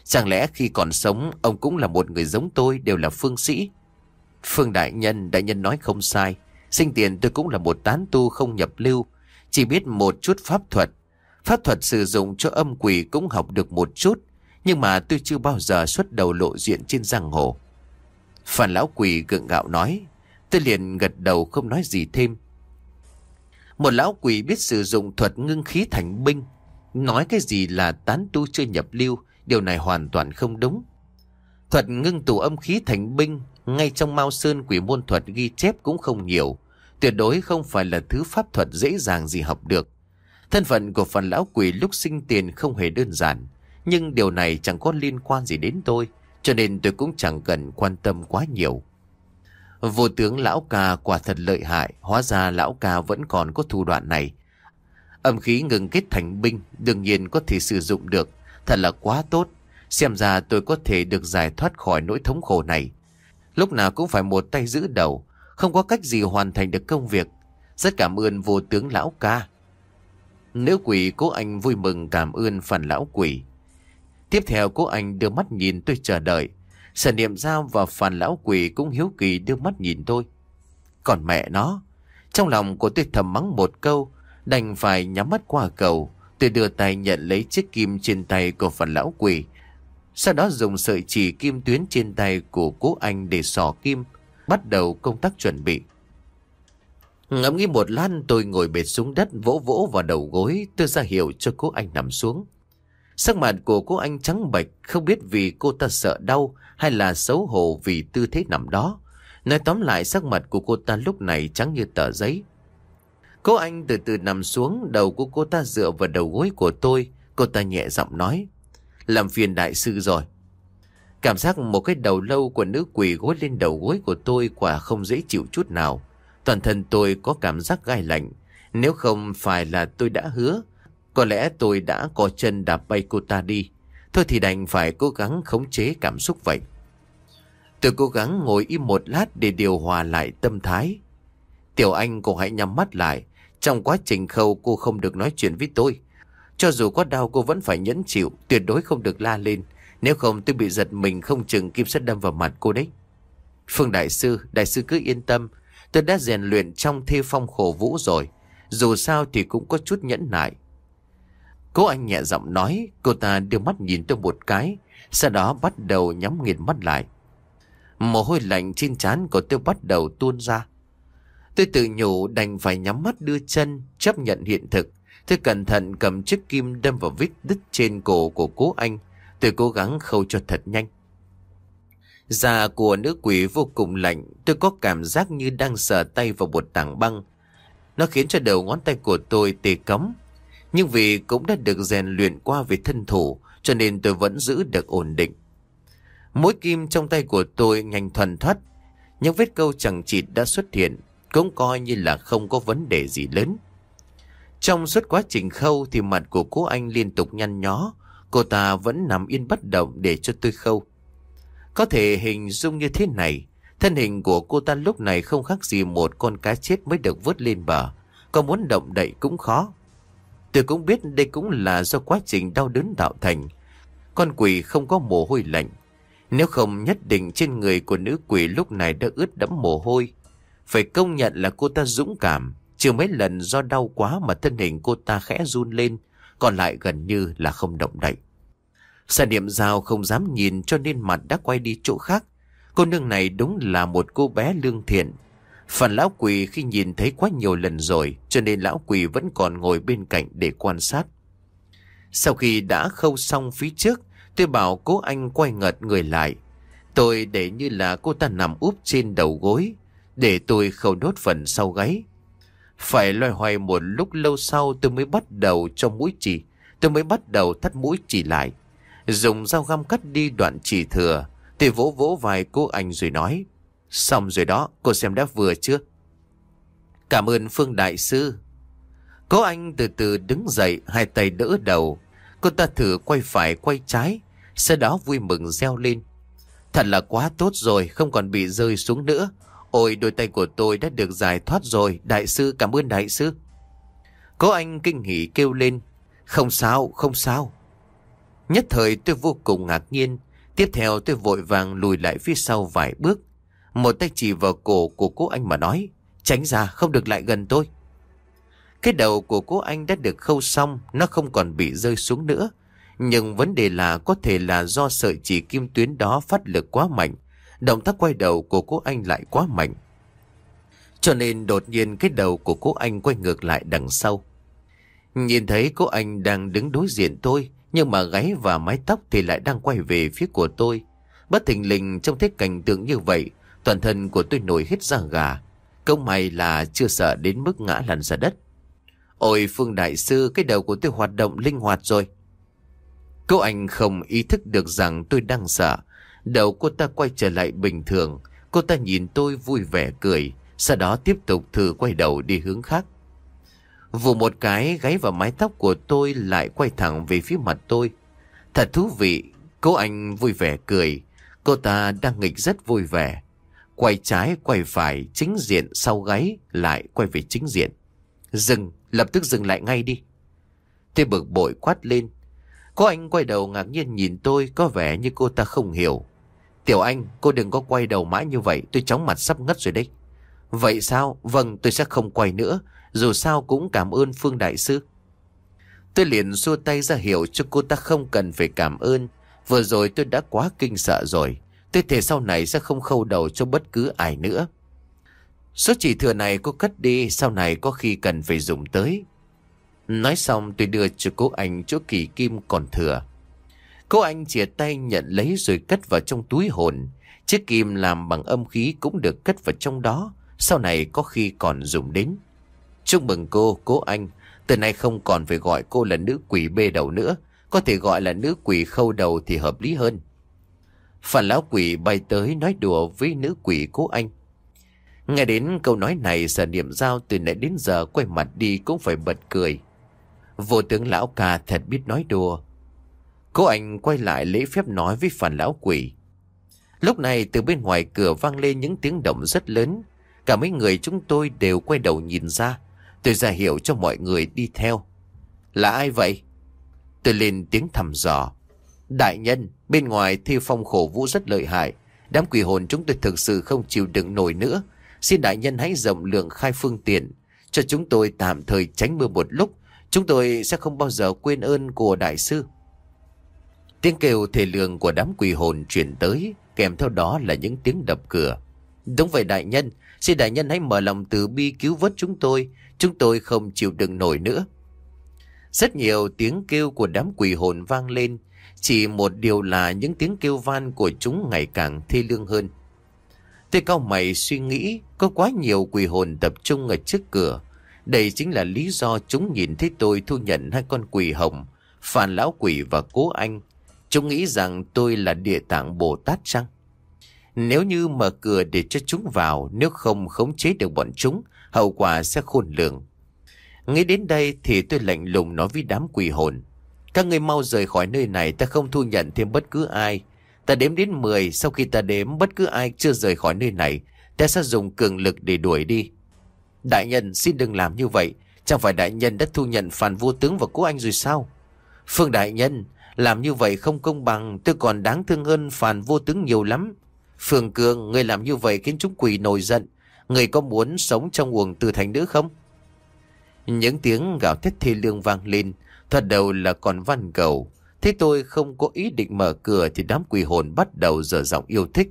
Chẳng lẽ khi còn sống ông cũng là một người giống tôi, đều là phương sĩ? Phương đại nhân nói không sai. Sinh tiền tôi cũng là một tán tu không nhập lưu, chỉ biết một chút pháp thuật. Pháp thuật sử dụng cho âm quỷ cũng học được một chút, nhưng mà tôi chưa bao giờ xuất đầu lộ diện trên giang hồ. Phàn lão quỷ gượng gạo nói. Tôi liền gật đầu không nói gì thêm. Một lão quỷ biết sử dụng thuật ngưng khí thành binh, nói cái gì là tán tu chưa nhập lưu, điều này hoàn toàn không đúng. Thuật ngưng tụ âm khí thành binh, ngay trong Mao Sơn Quỷ môn thuật ghi chép cũng không nhiều, tuyệt đối không phải là thứ pháp thuật dễ dàng gì học được. Thân phận của Phàn lão quỷ lúc sinh tiền không hề đơn giản, nhưng điều này chẳng có liên quan gì đến tôi, cho nên tôi cũng chẳng cần quan tâm quá nhiều. Vô tướng lão ca quả thật lợi hại, hóa ra lão ca vẫn còn có thủ đoạn này. Âm khí ngừng kết thành binh, đương nhiên có thể sử dụng được, thật là quá tốt. Xem ra tôi có thể được giải thoát khỏi nỗi thống khổ này. Lúc nào cũng phải một tay giữ đầu, không có cách gì hoàn thành được công việc. Rất cảm ơn vô tướng lão ca. Nữ quỷ Cố Anh vui mừng cảm ơn Phàn lão quỷ. Tiếp theo Cố Anh đưa mắt nhìn tôi chờ đợi. Sở Niệm Giao và Phàn lão quỷ cũng hiếu kỳ đưa mắt nhìn tôi. Còn mẹ nó, trong lòng của tôi thầm mắng một câu, đành phải nhắm mắt qua cầu. Tôi đưa tay nhận lấy chiếc kim trên tay của Phàn lão quỷ, sau đó dùng sợi chỉ kim tuyến trên tay của Cố Anh để xỏ kim, bắt đầu công tác chuẩn bị. Ngẫm nghĩ một lát, tôi ngồi bệt xuống đất, vỗ vỗ vào đầu gối, tôi ra hiệu cho Cố Anh nằm xuống. Sắc mặt của Cố Anh trắng bệch, không biết vì cô ta sợ đau hay là xấu hổ vì tư thế nằm đó. Nói tóm lại, sắc mặt của cô ta lúc này trắng như tờ giấy. Cố Anh từ từ nằm xuống, đầu của cô ta dựa vào đầu gối của tôi. Cô ta nhẹ giọng nói, làm phiền đại sư rồi. Cảm giác một cái đầu lâu của nữ quỷ gối lên đầu gối của tôi quả không dễ chịu chút nào. Toàn thân tôi có cảm giác gai lạnh. Nếu không phải là tôi đã hứa, có lẽ tôi đã có chân đạp bay cô ta đi. Thôi thì đành phải cố gắng khống chế cảm xúc vậy. Tôi cố gắng ngồi im một lát để điều hòa lại tâm thái. Tiểu Anh, cô hãy nhắm mắt lại. Trong quá trình khâu cô không được nói chuyện với tôi. Cho dù có đau cô vẫn phải nhẫn chịu, tuyệt đối không được la lên. Nếu không tôi bị giật mình không chừng kim sẽ đâm vào mặt cô đấy. Phương đại sư cứ yên tâm. Tôi đã rèn luyện trong thê phong khổ vũ rồi. Dù sao thì cũng có chút nhẫn nại. Cố Anh nhẹ giọng nói. Cô ta đưa mắt nhìn tôi một cái, sau đó bắt đầu nhắm nghiền mắt lại. Mồ hôi lạnh trên trán của tôi bắt đầu tuôn ra. Tôi tự nhủ đành phải nhắm mắt đưa chân, chấp nhận hiện thực. Tôi cẩn thận cầm chiếc kim đâm vào vết đứt trên cổ của Cố Anh. Tôi cố gắng khâu cho thật nhanh. Da của nữ quỷ vô cùng lạnh. Tôi có cảm giác như đang sờ tay vào một tảng băng. Nó khiến cho đầu ngón tay của tôi tê cóng. Nhưng vì cũng đã được rèn luyện qua về thân thủ, cho nên tôi vẫn giữ được ổn định. Mũi kim trong tay của tôi nhanh thuần thoắt. Những vết câu chằng chịt đã xuất hiện, cũng coi như là không có vấn đề gì lớn. Trong suốt quá trình khâu thì mặt của Cố Anh liên tục nhăn nhó. Cô ta vẫn nằm yên bất động để cho tôi khâu. Có thể hình dung như thế này, thân hình của cô ta lúc này không khác gì một con cá chết mới được vớt lên bờ. Có muốn động đậy cũng khó. Tôi cũng biết đây cũng là do quá trình đau đớn tạo thành. Con quỷ không có mồ hôi lạnh. Nếu không nhất định trên người của nữ quỷ lúc này đã ướt đẫm mồ hôi. Phải công nhận là cô ta dũng cảm. Chưa mấy lần do đau quá mà thân hình cô ta khẽ run lên, còn lại gần như là không động đậy. Sở Niệm Giao không dám nhìn cho nên mặt đã quay đi chỗ khác. Cô nương này đúng là một cô bé lương thiện. Phần lão quỷ khi nhìn thấy quá nhiều lần rồi, cho nên lão quỷ vẫn còn ngồi bên cạnh để quan sát. Sau khi đã khâu xong phía trước, tôi bảo Cố Anh quay ngợt người lại. Tôi để như là cô ta nằm úp trên đầu gối, để tôi khâu nốt phần sau gáy. Phải loay hoay một lúc lâu sau tôi mới bắt đầu cho mũi chỉ. Tôi mới bắt đầu thắt mũi chỉ lại. Dùng dao găm cắt đi đoạn chỉ thừa. Tôi vỗ vỗ vai Cố Anh rồi nói, xong rồi đó, cô xem đã vừa chưa? Cảm ơn Phương đại sư. Cố Anh từ từ đứng dậy, hai tay đỡ đầu. Cô ta thử quay phải quay trái, sau đó vui mừng reo lên. Thật là quá tốt rồi, không còn bị rơi xuống nữa. Ôi, đôi tay của tôi đã được giải thoát rồi, đại sư, cảm ơn đại sư. Cố Anh kinh hỉ kêu lên, không sao, không sao. Nhất thời tôi vô cùng ngạc nhiên. Tiếp theo tôi vội vàng lùi lại phía sau vài bước. Một tay chỉ vào cổ của cô anh mà nói: "Tránh ra, không được lại gần tôi." Cái đầu của cô anh đã được khâu xong, nó không còn bị rơi xuống nữa. Nhưng vấn đề là có thể là do sợi chỉ kim tuyến đó phát lực quá mạnh. Động tác quay đầu của cô anh lại quá mạnh. Cho nên đột nhiên cái đầu của cô anh quay ngược lại đằng sau. Nhìn thấy cô anh đang đứng đối diện tôi, nhưng mà gáy và mái tóc thì lại đang quay về phía của tôi. Bất thình lình trong thế cảnh tượng như vậy, toàn thân của tôi nổi hết da gà. Công may là chưa sợ đến mức ngã lăn ra đất. Ôi Phương đại sư, cái đầu của tôi hoạt động linh hoạt rồi. Cô anh không ý thức được rằng tôi đang sợ. Đầu cô ta quay trở lại bình thường. Cô ta nhìn tôi vui vẻ cười, sau đó tiếp tục thử quay đầu đi hướng khác. Vù một cái, gáy và mái tóc của tôi lại quay thẳng về phía mặt tôi. Thật thú vị. Cô anh vui vẻ cười. Cô ta đang nghịch rất vui vẻ. Quay trái, quay phải, chính diện, sau gáy, lại quay về chính diện. Dừng, lập tức dừng lại ngay đi. Tôi bực bội quát lên. Cô anh quay đầu ngạc nhiên nhìn tôi, có vẻ như cô ta không hiểu. Tiểu Anh, cô đừng có quay đầu mãi như vậy, tôi chóng mặt sắp ngất rồi đấy. Vậy sao? Vâng, tôi sẽ không quay nữa. Dù sao cũng cảm ơn Phương đại sư. Tôi liền xua tay ra hiệu cho cô ta không cần phải cảm ơn. Vừa rồi tôi đã quá kinh sợ rồi. Tôi thề sau này sẽ không khâu đầu cho bất cứ ai nữa. Số chỉ thừa này cô cất đi, sau này có khi cần phải dùng tới. Nói xong tôi đưa cho cô anh chỗ kỳ kim còn thừa. Cô anh chìa tay nhận lấy rồi cất vào trong túi hồn. Chiếc kim làm bằng âm khí cũng được cất vào trong đó, sau này có khi còn dùng đến. Chúc mừng cô anh. Từ nay không còn phải gọi cô là nữ quỷ bê đầu nữa, có thể gọi là nữ quỷ khâu đầu thì hợp lý hơn. Phản lão quỷ bay tới nói đùa với nữ quỷ cô anh. Nghe đến câu nói này, Sở Niệm Dao từ nãy đến giờ quay mặt đi cũng phải bật cười. Vô tướng lão ca thật biết nói đùa. Cô anh quay lại lễ phép nói với phản lão quỷ. Lúc này từ bên ngoài cửa vang lên những tiếng động rất lớn. Cả mấy người chúng tôi đều quay đầu nhìn ra. Tôi ra hiệu cho mọi người đi theo. Là ai vậy? Tôi lên tiếng thăm dò. Đại nhân, bên ngoài thi phong khổ vũ rất lợi hại. Đám quỷ hồn chúng tôi thực sự không chịu đựng nổi nữa. Xin đại nhân hãy rộng lượng khai phương tiện, cho chúng tôi tạm thời tránh mưa một lúc. Chúng tôi sẽ không bao giờ quên ơn của đại sư. Tiếng kêu thề lường của đám quỷ hồn truyền tới, kèm theo đó là những tiếng đập cửa. Đúng vậy đại nhân, xin đại nhân hãy mở lòng từ bi cứu vớt chúng tôi không chịu đựng nổi nữa. Rất nhiều tiếng kêu của đám quỷ hồn vang lên, chỉ một điều là những tiếng kêu van của chúng ngày càng thê lương hơn. Tôi cau mày suy nghĩ, có quá nhiều quỷ hồn tập trung ở trước cửa. Đây chính là lý do chúng nhìn thấy tôi thu nhận hai con quỷ hồng, phản lão quỷ và cố anh. Chúng nghĩ rằng tôi là Địa Tạng Bồ Tát chăng? Nếu như mở cửa để cho chúng vào, nếu không khống chế được bọn chúng, hậu quả sẽ khôn lường. Nghĩ đến đây thì tôi lạnh lùng nói với đám quỷ hồn. Các ngươi mau rời khỏi nơi này, ta không thu nhận thêm bất cứ ai. Ta đếm đến 10, sau khi ta đếm bất cứ ai chưa rời khỏi nơi này, ta sẽ dùng cường lực để đuổi đi. Đại nhân xin đừng làm như vậy, chẳng phải đại nhân đã thu nhận Phàn Vô Tướng và Cố Anh rồi sao? Phương đại nhân, làm như vậy không công bằng, tôi còn đáng thương hơn Phàn Vô Tướng nhiều lắm. Phương Cương, người làm như vậy khiến chúng quỷ nổi giận. Người có muốn sống trong uổng tử thành nữa không? Những tiếng gào thét thê lương vang lên, thoạt đầu là còn van cầu. Thế tôi không có ý định mở cửa thì đám quỷ hồn bắt đầu dở giọng yêu thích.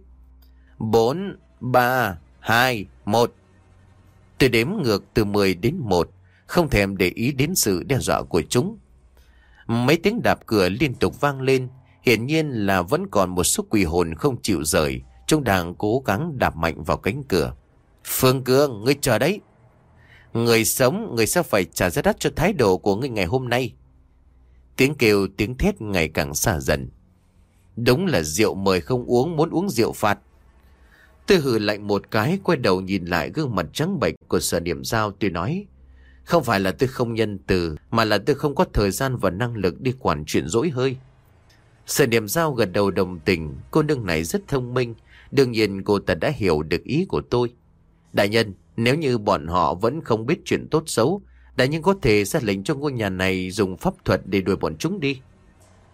4, 3, 2, 1. Tôi đếm ngược từ 10 đến 1, không thèm để ý đến sự đe dọa của chúng. Mấy tiếng đạp cửa liên tục vang lên, hiển nhiên là vẫn còn một số quỷ hồn không chịu rời, chúng đang cố gắng đạp mạnh vào cánh cửa. Phương Cương, ngươi chờ đấy. Người sống, người sẽ phải trả giá đắt cho thái độ của ngươi ngày hôm nay. Tiếng kêu tiếng thét ngày càng xa dần. Đúng là rượu mời không uống, muốn uống rượu phạt. Tôi hừ lạnh một cái, quay đầu nhìn lại gương mặt trắng bệch của Sở Niệm Dao. Tôi nói, không phải là tôi không nhân từ, mà là tôi không có thời gian và năng lực đi quản chuyện dỗi hơi. Sở Niệm Dao gật đầu đồng tình. Cô nương này rất thông minh, đương nhiên cô ta đã hiểu được ý của tôi. Đại nhân, nếu như bọn họ vẫn không biết chuyện tốt xấu, đại nhân có thể ra lệnh cho ngôi nhà này dùng pháp thuật để đuổi bọn chúng đi.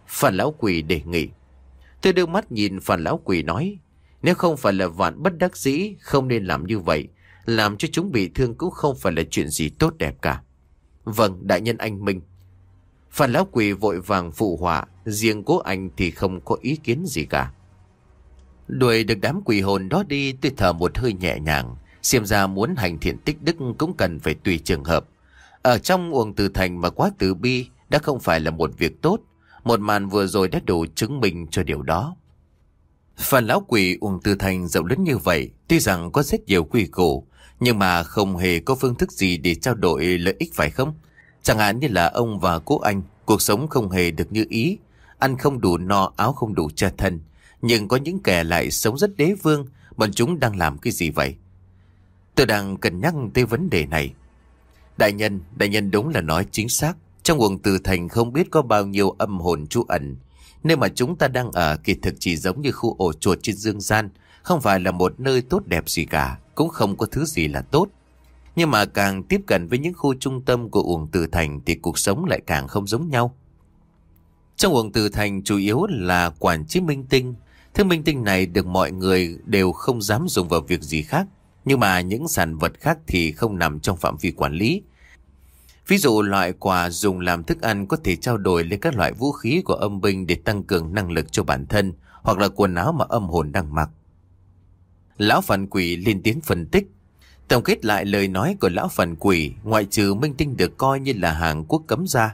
Phản lão quỷ đề nghị. Tôi đưa mắt nhìn phản lão quỷ nói, nếu không phải là vạn bất đắc dĩ, không nên làm như vậy. Làm cho chúng bị thương cũng không phải là chuyện gì tốt đẹp cả. Vâng, đại nhân anh minh. Phản lão quỷ vội vàng phụ họa, riêng cố anh thì không có ý kiến gì cả. Đuổi được đám quỷ hồn đó đi, tôi thở một hơi nhẹ nhàng. Xem ra muốn hành thiện tích đức cũng cần phải tùy trường hợp. Ở trong Uổng Từ Thành mà quá từ bi đã không phải là một việc tốt. Một màn vừa rồi đã đủ chứng minh cho điều đó. Phản lão quỷ Uổng Từ Thành rộng lớn như vậy, tuy rằng có rất nhiều quy củ, nhưng mà không hề có phương thức gì để trao đổi lợi ích phải không? Chẳng hạn như là ông và cô anh, cuộc sống không hề được như ý, ăn không đủ no, áo không đủ che thân. Nhưng có những kẻ lại sống rất đế vương, bọn chúng đang làm cái gì vậy? Tôi đang cân nhắc tới vấn đề này. Đại nhân đúng là nói chính xác. Trong Uổng Từ Thành không biết có bao nhiêu âm hồn trú ẩn. Nơi mà chúng ta đang ở kỳ thực chỉ giống như khu ổ chuột trên dương gian, không phải là một nơi tốt đẹp gì cả, cũng không có thứ gì là tốt. Nhưng mà càng tiếp cận với những khu trung tâm của Uổng Từ Thành thì cuộc sống lại càng không giống nhau. Trong Uổng Từ Thành chủ yếu là quản chế minh tinh. Thứ minh tinh này được mọi người đều không dám dùng vào việc gì khác. Nhưng mà những sản vật khác thì không nằm trong phạm vi quản lý. Ví dụ loại quà dùng làm thức ăn có thể trao đổi lấy các loại vũ khí của âm binh để tăng cường năng lực cho bản thân, hoặc là quần áo mà âm hồn đang mặc. Lão phản quỷ lên tiếng phân tích. Tổng kết lại lời nói của lão phản quỷ, ngoại trừ minh tinh được coi như là hàng quốc cấm ra.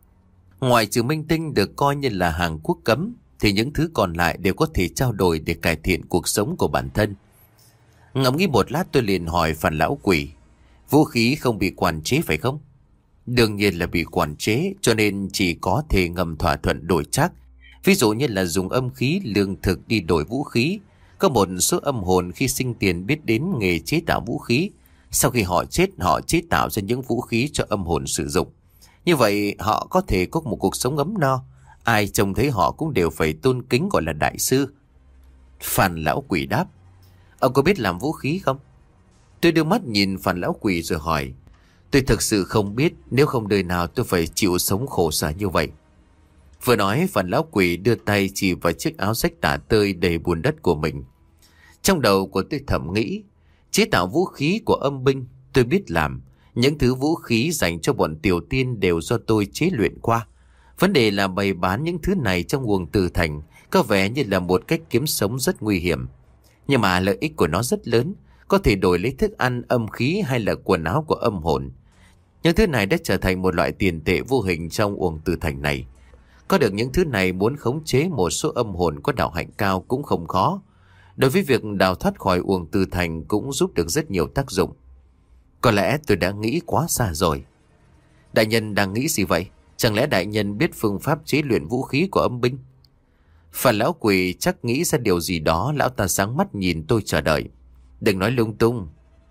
Thì những thứ còn lại đều có thể trao đổi để cải thiện cuộc sống của bản thân. Ngẫm nghĩ một lát tôi liền hỏi phản lão quỷ, vũ khí không bị quản chế phải không? Đương nhiên là bị quản chế, cho nên chỉ có thể ngầm thỏa thuận đổi trác. Ví dụ như là dùng âm khí lương thực đi đổi vũ khí. Có một số âm hồn khi sinh tiền biết đến nghề chế tạo vũ khí. Sau khi họ chết, họ chế tạo ra những vũ khí cho âm hồn sử dụng. Như vậy họ có thể có một cuộc sống ấm no. Ai trông thấy họ cũng đều phải tôn kính gọi là đại sư. Phản lão quỷ đáp, ông có biết làm vũ khí không? Tôi đưa mắt nhìn phản lão quỷ rồi hỏi, tôi thực sự không biết, nếu không đời nào tôi phải chịu sống khổ sở như vậy. Vừa nói phản lão quỷ đưa tay chỉ vào chiếc áo rách tả tơi đầy bùn đất của mình. Trong đầu của tôi thầm nghĩ, chế tạo vũ khí của âm binh tôi biết làm. Những thứ vũ khí dành cho bọn tiểu tiên đều do tôi chế luyện qua. Vấn đề là bày bán những thứ này trong Uổng Từ Thành có vẻ như là một cách kiếm sống rất nguy hiểm. Nhưng mà lợi ích của nó rất lớn, có thể đổi lấy thức ăn, âm khí hay là quần áo của âm hồn. Những thứ này đã trở thành một loại tiền tệ vô hình trong Uổng Từ Thành này. Có được những thứ này, muốn khống chế một số âm hồn có đạo hạnh cao cũng không khó. Đối với việc đào thoát khỏi Uổng Từ Thành cũng giúp được rất nhiều tác dụng. Có lẽ tôi đã nghĩ quá xa rồi. Đại nhân đang nghĩ gì vậy? Chẳng lẽ đại nhân biết phương pháp chế luyện vũ khí của âm binh? Phản lão quỷ chắc nghĩ ra điều gì đó. Lão ta sáng mắt nhìn tôi chờ đợi. Đừng nói lung tung.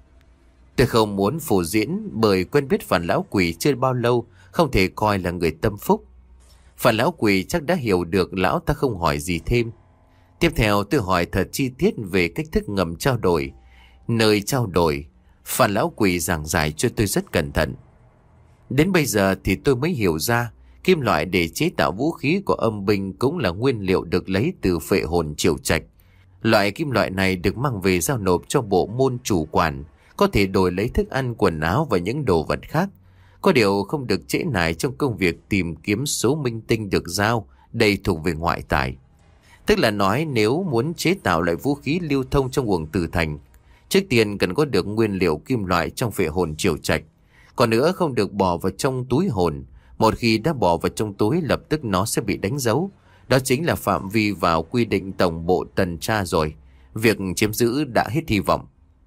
Tôi không muốn phô diễn, bởi quen biết phản lão quỷ chưa bao lâu, không thể coi là người tâm phúc. Phản lão quỷ chắc đã hiểu được lão ta không hỏi gì thêm. Tiếp theo tôi hỏi thật chi tiết về cách thức ngầm trao đổi, nơi trao đổi. Phản lão quỷ giảng giải cho tôi rất cẩn thận. Đến bây giờ thì tôi mới hiểu ra, kim loại để chế tạo vũ khí của âm binh cũng là nguyên liệu được lấy từ phệ hồn Triều Trạch. Loại kim loại này được mang về giao nộp cho bộ môn chủ quản, có thể đổi lấy thức ăn, quần áo và những đồ vật khác. Có điều không được trễ nải trong công việc tìm kiếm số minh tinh được giao, đây thuộc về ngoại tài. Tức là nói nếu muốn chế tạo loại vũ khí lưu thông trong Uổng Từ Thành, trước tiên cần có được nguyên liệu kim loại trong phệ hồn Triều Trạch. Còn nữa không được bỏ vào trong túi hồn. Một khi đã bỏ vào trong túi, lập tức nó sẽ bị đánh dấu. Đó chính là phạm vi vào quy định tổng bộ tuần tra rồi. Việc chiếm giữ đã hết hy vọng.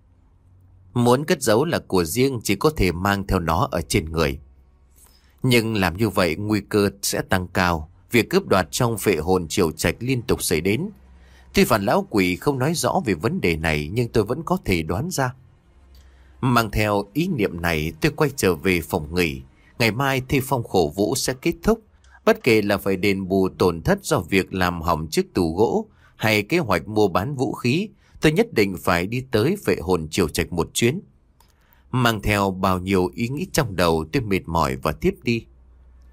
Muốn cất giấu là của riêng, chỉ có thể mang theo nó ở trên người. Nhưng làm như vậy nguy cơ sẽ tăng cao. Việc cướp đoạt trong phệ hồn Triều Trạch liên tục xảy đến. Tuy phản lão quỷ không nói rõ về vấn đề này, nhưng tôi vẫn có thể đoán ra. Mang theo ý niệm này, tôi quay trở về phòng nghỉ. Ngày mai thi phong khổ vũ sẽ kết thúc. Bất kể là phải đền bù tổn thất do việc làm hỏng chiếc tủ gỗ hay kế hoạch mua bán vũ khí, tôi nhất định phải đi tới phệ hồn Triều Trạch một chuyến. Mang theo bao nhiêu ý nghĩ trong đầu, tôi mệt mỏi và tiếp đi.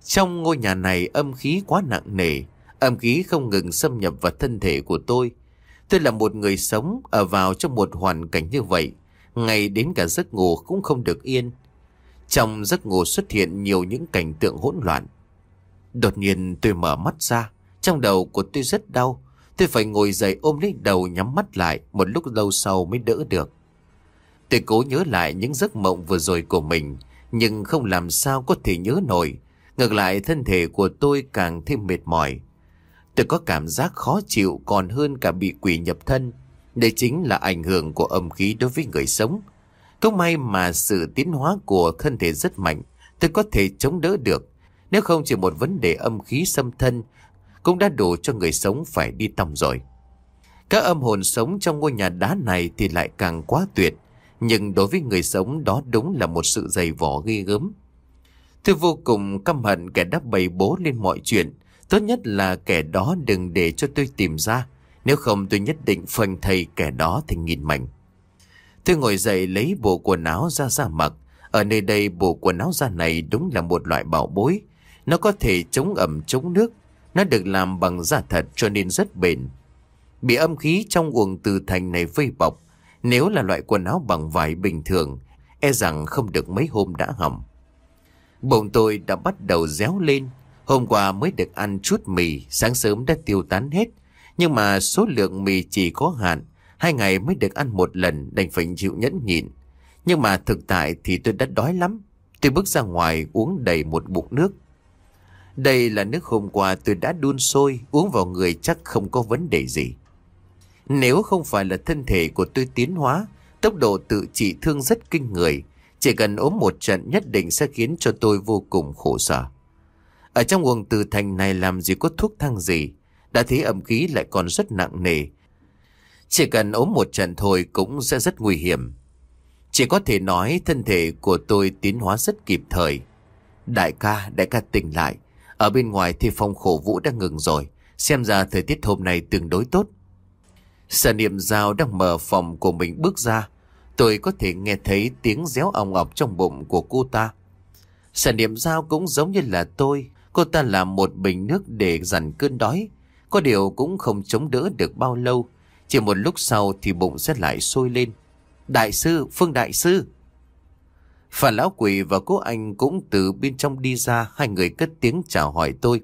Trong ngôi nhà này âm khí quá nặng nề, âm khí không ngừng xâm nhập vào thân thể của tôi. Tôi là một người sống ở vào trong một hoàn cảnh như vậy, ngay đến cả giấc ngủ cũng không được yên. Trong giấc ngủ xuất hiện nhiều những cảnh tượng hỗn loạn. Đột nhiên tôi mở mắt ra, trong đầu của tôi rất đau. Tôi phải ngồi dậy ôm lấy đầu nhắm mắt lại, một lúc lâu sau mới đỡ được. Tôi cố nhớ lại những giấc mộng vừa rồi của mình, nhưng không làm sao có thể nhớ nổi. Ngược lại thân thể của tôi càng thêm mệt mỏi. Tôi có cảm giác khó chịu còn hơn cả bị quỷ nhập thân. Đây chính là ảnh hưởng của âm khí đối với người sống. Cũng may mà sự tiến hóa của thân thể rất mạnh, tôi có thể chống đỡ được. Nếu không chỉ một vấn đề âm khí xâm thân cũng đã đủ cho người sống phải đi tòng rồi. Các âm hồn sống trong ngôi nhà đá này thì lại càng quá tuyệt. Nhưng đối với người sống đó đúng là một sự dày vò ghê gớm. Tôi vô cùng căm hận kẻ đã bày bố lên mọi chuyện. Tốt nhất là kẻ đó đừng để cho tôi tìm ra. Nếu không tôi nhất định phanh thây kẻ đó thành nghìn mảnh. Tôi ngồi dậy lấy bộ quần áo ra mặc. Ở nơi đây bộ quần áo da này đúng là một loại bảo bối. Nó có thể chống ẩm chống nước. Nó được làm bằng da thật cho nên rất bền. Bị âm khí trong uồng từ thành này vây bọc, nếu là loại quần áo bằng vải bình thường, e rằng không được mấy hôm đã hỏng. Bụng tôi đã bắt đầu réo lên. Hôm qua mới được ăn chút mì, sáng sớm đã tiêu tán hết. Nhưng mà số lượng mì chỉ có hạn, 2 ngày mới được ăn một lần, đành phải chịu nhẫn nhịn. Nhưng mà thực tại thì tôi đã đói lắm. Tôi bước ra ngoài uống đầy một bụng nước. Đây là nước hôm qua tôi đã đun sôi, uống vào người chắc không có vấn đề gì. Nếu không phải là thân thể của tôi tiến hóa, tốc độ tự trị thương rất kinh người. Chỉ cần ốm một trận nhất định sẽ khiến cho tôi vô cùng khổ sở. Ở trong uồng từ thành này làm gì có thuốc thang gì. Đã thấy âm khí lại còn rất nặng nề. Chỉ cần ốm một trận thôi cũng sẽ rất nguy hiểm. Chỉ có thể nói thân thể của tôi tiến hóa rất kịp thời. Đại ca tỉnh lại. Ở bên ngoài thì phong khổ vũ đã ngừng rồi. Xem ra thời tiết hôm nay tương đối tốt. Sở Niệm Giao đang mở phòng của mình bước ra. Tôi có thể nghe thấy tiếng réo ong ọc trong bụng của cô ta. Sở Niệm Giao cũng giống như là tôi. Cô ta làm một bình nước để dằn cơn đói. Có điều cũng không chống đỡ được bao lâu. Chỉ một lúc sau thì bụng sẽ lại sôi lên. Đại sư, Phương đại sư. Phà lão quỷ và cô anh cũng từ bên trong đi ra. Hai người cất tiếng chào hỏi tôi.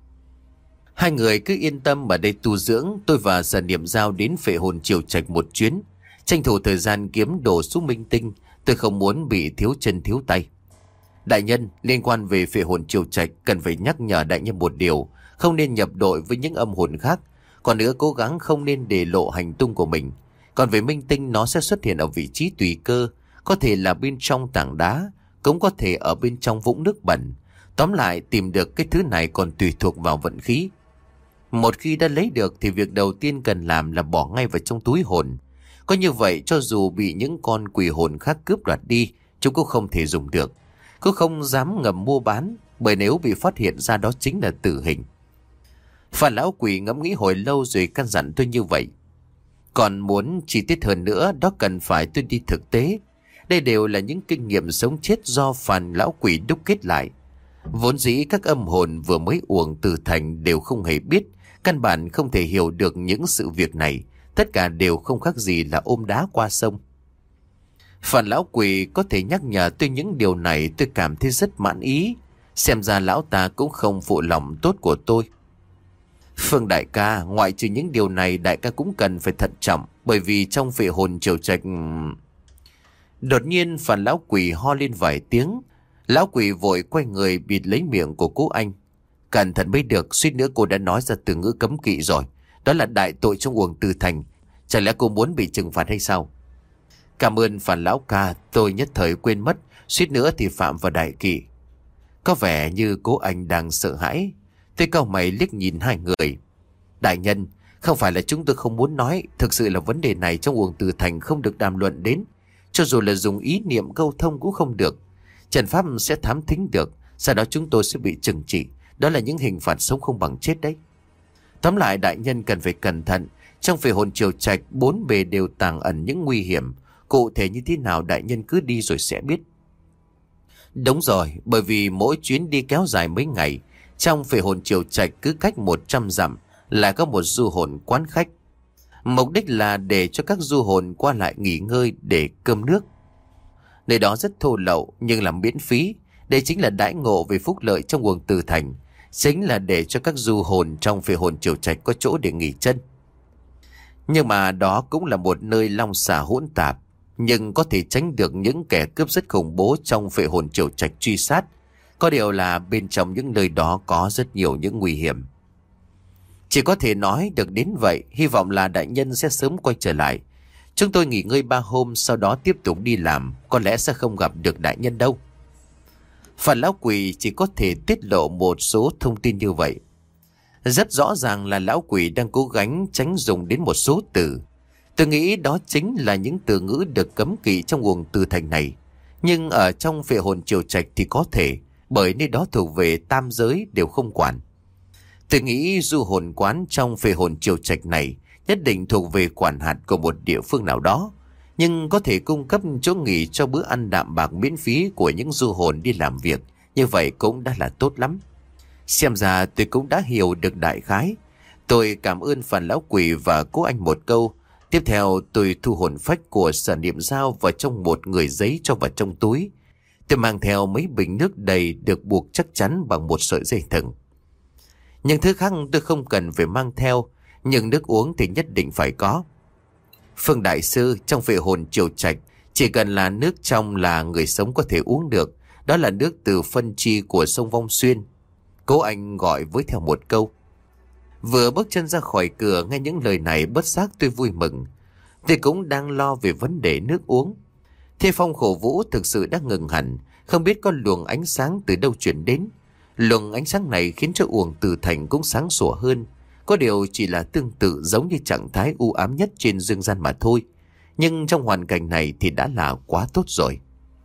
Hai người cứ yên tâm ở đây tu dưỡng. Tôi và Sở Niệm Giao đến Phệ Hồn Triều Trạch một chuyến. Tranh thủ thời gian kiếm đồ xuống minh tinh. Tôi không muốn bị thiếu chân thiếu tay. Đại nhân, liên quan về Phệ Hồn Triều Trạch, cần phải nhắc nhở đại nhân một điều. Không nên nhập đội với những âm hồn khác. Còn nữa cố gắng không nên để lộ hành tung của mình. Còn về minh tinh, nó sẽ xuất hiện ở vị trí tùy cơ. Có thể là bên trong tảng đá, cũng có thể ở bên trong vũng nước bẩn. Tóm lại tìm được cái thứ này còn tùy thuộc vào vận khí. Một khi đã lấy được thì việc đầu tiên cần làm là bỏ ngay vào trong túi hồn. Có như vậy cho dù bị những con quỷ hồn khác cướp đoạt đi, chúng cũng không thể dùng được. Cũng không dám ngầm mua bán, bởi nếu bị phát hiện ra đó chính là tử hình. Phà lão quỷ ngẫm nghĩ hồi lâu rồi căn dặn tôi như vậy. Còn muốn chi tiết hơn nữa, đó cần phải tôi đi thực tế. Đây đều là những kinh nghiệm sống chết do phàn lão quỷ đúc kết lại. Vốn dĩ các âm hồn vừa mới uổng từ thành đều không hề biết, căn bản không thể hiểu được những sự việc này. Tất cả đều không khác gì là ôm đá qua sông. Phàn lão quỷ có thể nhắc nhở tôi những điều này, tôi cảm thấy rất mãn ý. Xem ra lão ta cũng không phụ lòng tốt của tôi. Phương đại ca, ngoại trừ những điều này, đại ca cũng cần phải thận trọng. Bởi vì trong Phệ Hồn Triều Trạch... Đột nhiên Phàn lão quỷ ho lên vài tiếng. Lão quỷ vội quay người bịt lấy miệng của cô anh. Cẩn thận mới được, suýt nữa cô đã nói ra từ ngữ cấm kỵ rồi. Đó là đại tội trong uổng từ thành. Chẳng lẽ cô muốn bị trừng phạt hay sao? Cảm ơn Phàn lão ca, tôi nhất thời quên mất, suýt nữa thì phạm vào đại kỵ. Có vẻ như cô anh đang sợ hãi. Tôi cau mày liếc nhìn hai người. Đại nhân, không phải là chúng tôi không muốn nói, thực sự là vấn đề này trong uổng từ thành không được đàm luận đến. Cho dù là dùng ý niệm câu thông cũng không được. Trần pháp sẽ thám thính được, sau đó chúng tôi sẽ bị trừng trị. Đó là những hình phạt sống không bằng chết đấy. Tóm lại đại nhân cần phải cẩn thận. Trong Phệ Hồn Triều Trạch, bốn bề đều tàng ẩn những nguy hiểm. Cụ thể như thế nào đại nhân cứ đi rồi sẽ biết. Đúng rồi, bởi vì mỗi chuyến đi kéo dài mấy ngày, trong phệ hồn Triều Trạch cứ cách 100 dặm là có một du hồn quán khách. Mục đích là để cho các du hồn qua lại nghỉ ngơi để cơm nước. Nơi đó rất thô lậu nhưng là miễn phí. Đây chính là đãi ngộ về phúc lợi trong quần Từ Thành. Chính là để cho các du hồn trong phệ hồn Triều Trạch có chỗ để nghỉ chân. Nhưng mà đó cũng là một nơi long xà hỗn tạp, nhưng có thể tránh được những kẻ cướp rất khủng bố trong phệ hồn Triều Trạch truy sát. Có điều là bên trong những nơi đó có rất nhiều những nguy hiểm. Chỉ có thể nói được đến vậy, hy vọng là đại nhân sẽ sớm quay trở lại. Chúng tôi nghỉ ngơi 3 hôm, sau đó tiếp tục đi làm, có lẽ sẽ không gặp được đại nhân đâu. Phần lão quỷ chỉ có thể tiết lộ một số thông tin như vậy. Rất rõ ràng là lão quỷ đang cố gắng tránh dùng đến một số từ. Tôi nghĩ đó chính là những từ ngữ được cấm kỵ trong quần Từ Thành này. Nhưng ở trong phệ hồn Triều Trạch thì có thể, bởi nơi đó thuộc về tam giới đều không quản. Tôi nghĩ du hồn quán trong phệ hồn Triều Trạch này nhất định thuộc về quản hạt của một địa phương nào đó, nhưng có thể cung cấp chỗ nghỉ cho bữa ăn đạm bạc miễn phí của những du hồn đi làm việc. Như vậy cũng đã là tốt lắm. Xem ra tôi cũng đã hiểu được đại khái. Tôi cảm ơn Phản lão quỷ và cô anh một câu. Tiếp theo tôi thu hồn phách của Sở Niệm Giao vào trong một người giấy cho vào trong túi. Tôi mang theo mấy bình nước đầy được buộc chắc chắn bằng một sợi dây thừng. Những thứ khác tôi không cần phải mang theo, nhưng nước uống thì nhất định phải có. Phương đại sư, trong phệ hồn Triều Trạch chỉ cần là nước trong là người sống có thể uống được. Đó là nước từ phân chi của sông Vong Xuyên. Cố anh gọi với theo một câu. Vừa bước chân ra khỏi cửa, nghe những lời này bất giác tôi vui mừng. Tôi cũng đang lo về vấn đề nước uống. Thế phong khổ vũ thực sự đã ngừng hẳn, không biết có luồng ánh sáng từ đâu chuyển đến. Luồng ánh sáng này khiến cho uổng Từ Thành cũng sáng sủa hơn. Có điều chỉ là tương tự giống như trạng thái u ám nhất trên dương gian mà thôi. Nhưng trong hoàn cảnh này thì đã là quá tốt rồi.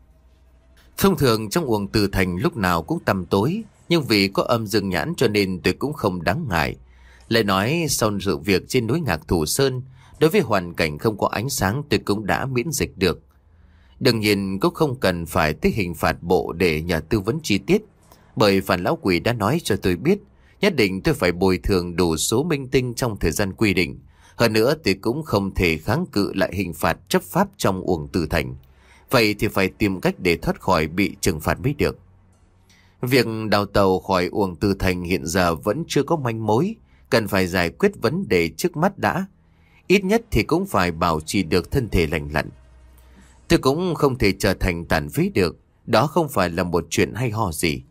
Thông thường trong uổng Từ Thành lúc nào cũng tăm tối, nhưng vì có âm dương nhãn cho nên tôi cũng không đáng ngại. Lại nói sau sự việc trên núi Ngạc Thủ Sơn, đối với hoàn cảnh không có ánh sáng tôi cũng đã miễn dịch được. Đương nhiên cũng không cần phải tới hình phạt bộ để nhờ tư vấn chi tiết, bởi Phản lão quỷ đã nói cho tôi biết nhất định tôi phải bồi thường đủ số minh tinh trong thời gian quy định. Hơn nữa tôi cũng không thể kháng cự lại hình phạt chấp pháp trong uổng Từ Thành. Vậy thì phải tìm cách để thoát khỏi bị trừng phạt mới được. Việc đào tàu khỏi uổng Từ Thành hiện giờ vẫn chưa có manh mối, cần phải giải quyết vấn đề trước mắt đã. Ít nhất thì cũng phải bảo trì được thân thể lành lặn. Tôi cũng không thể trở thành tàn phế được, đó không phải là một chuyện hay ho gì.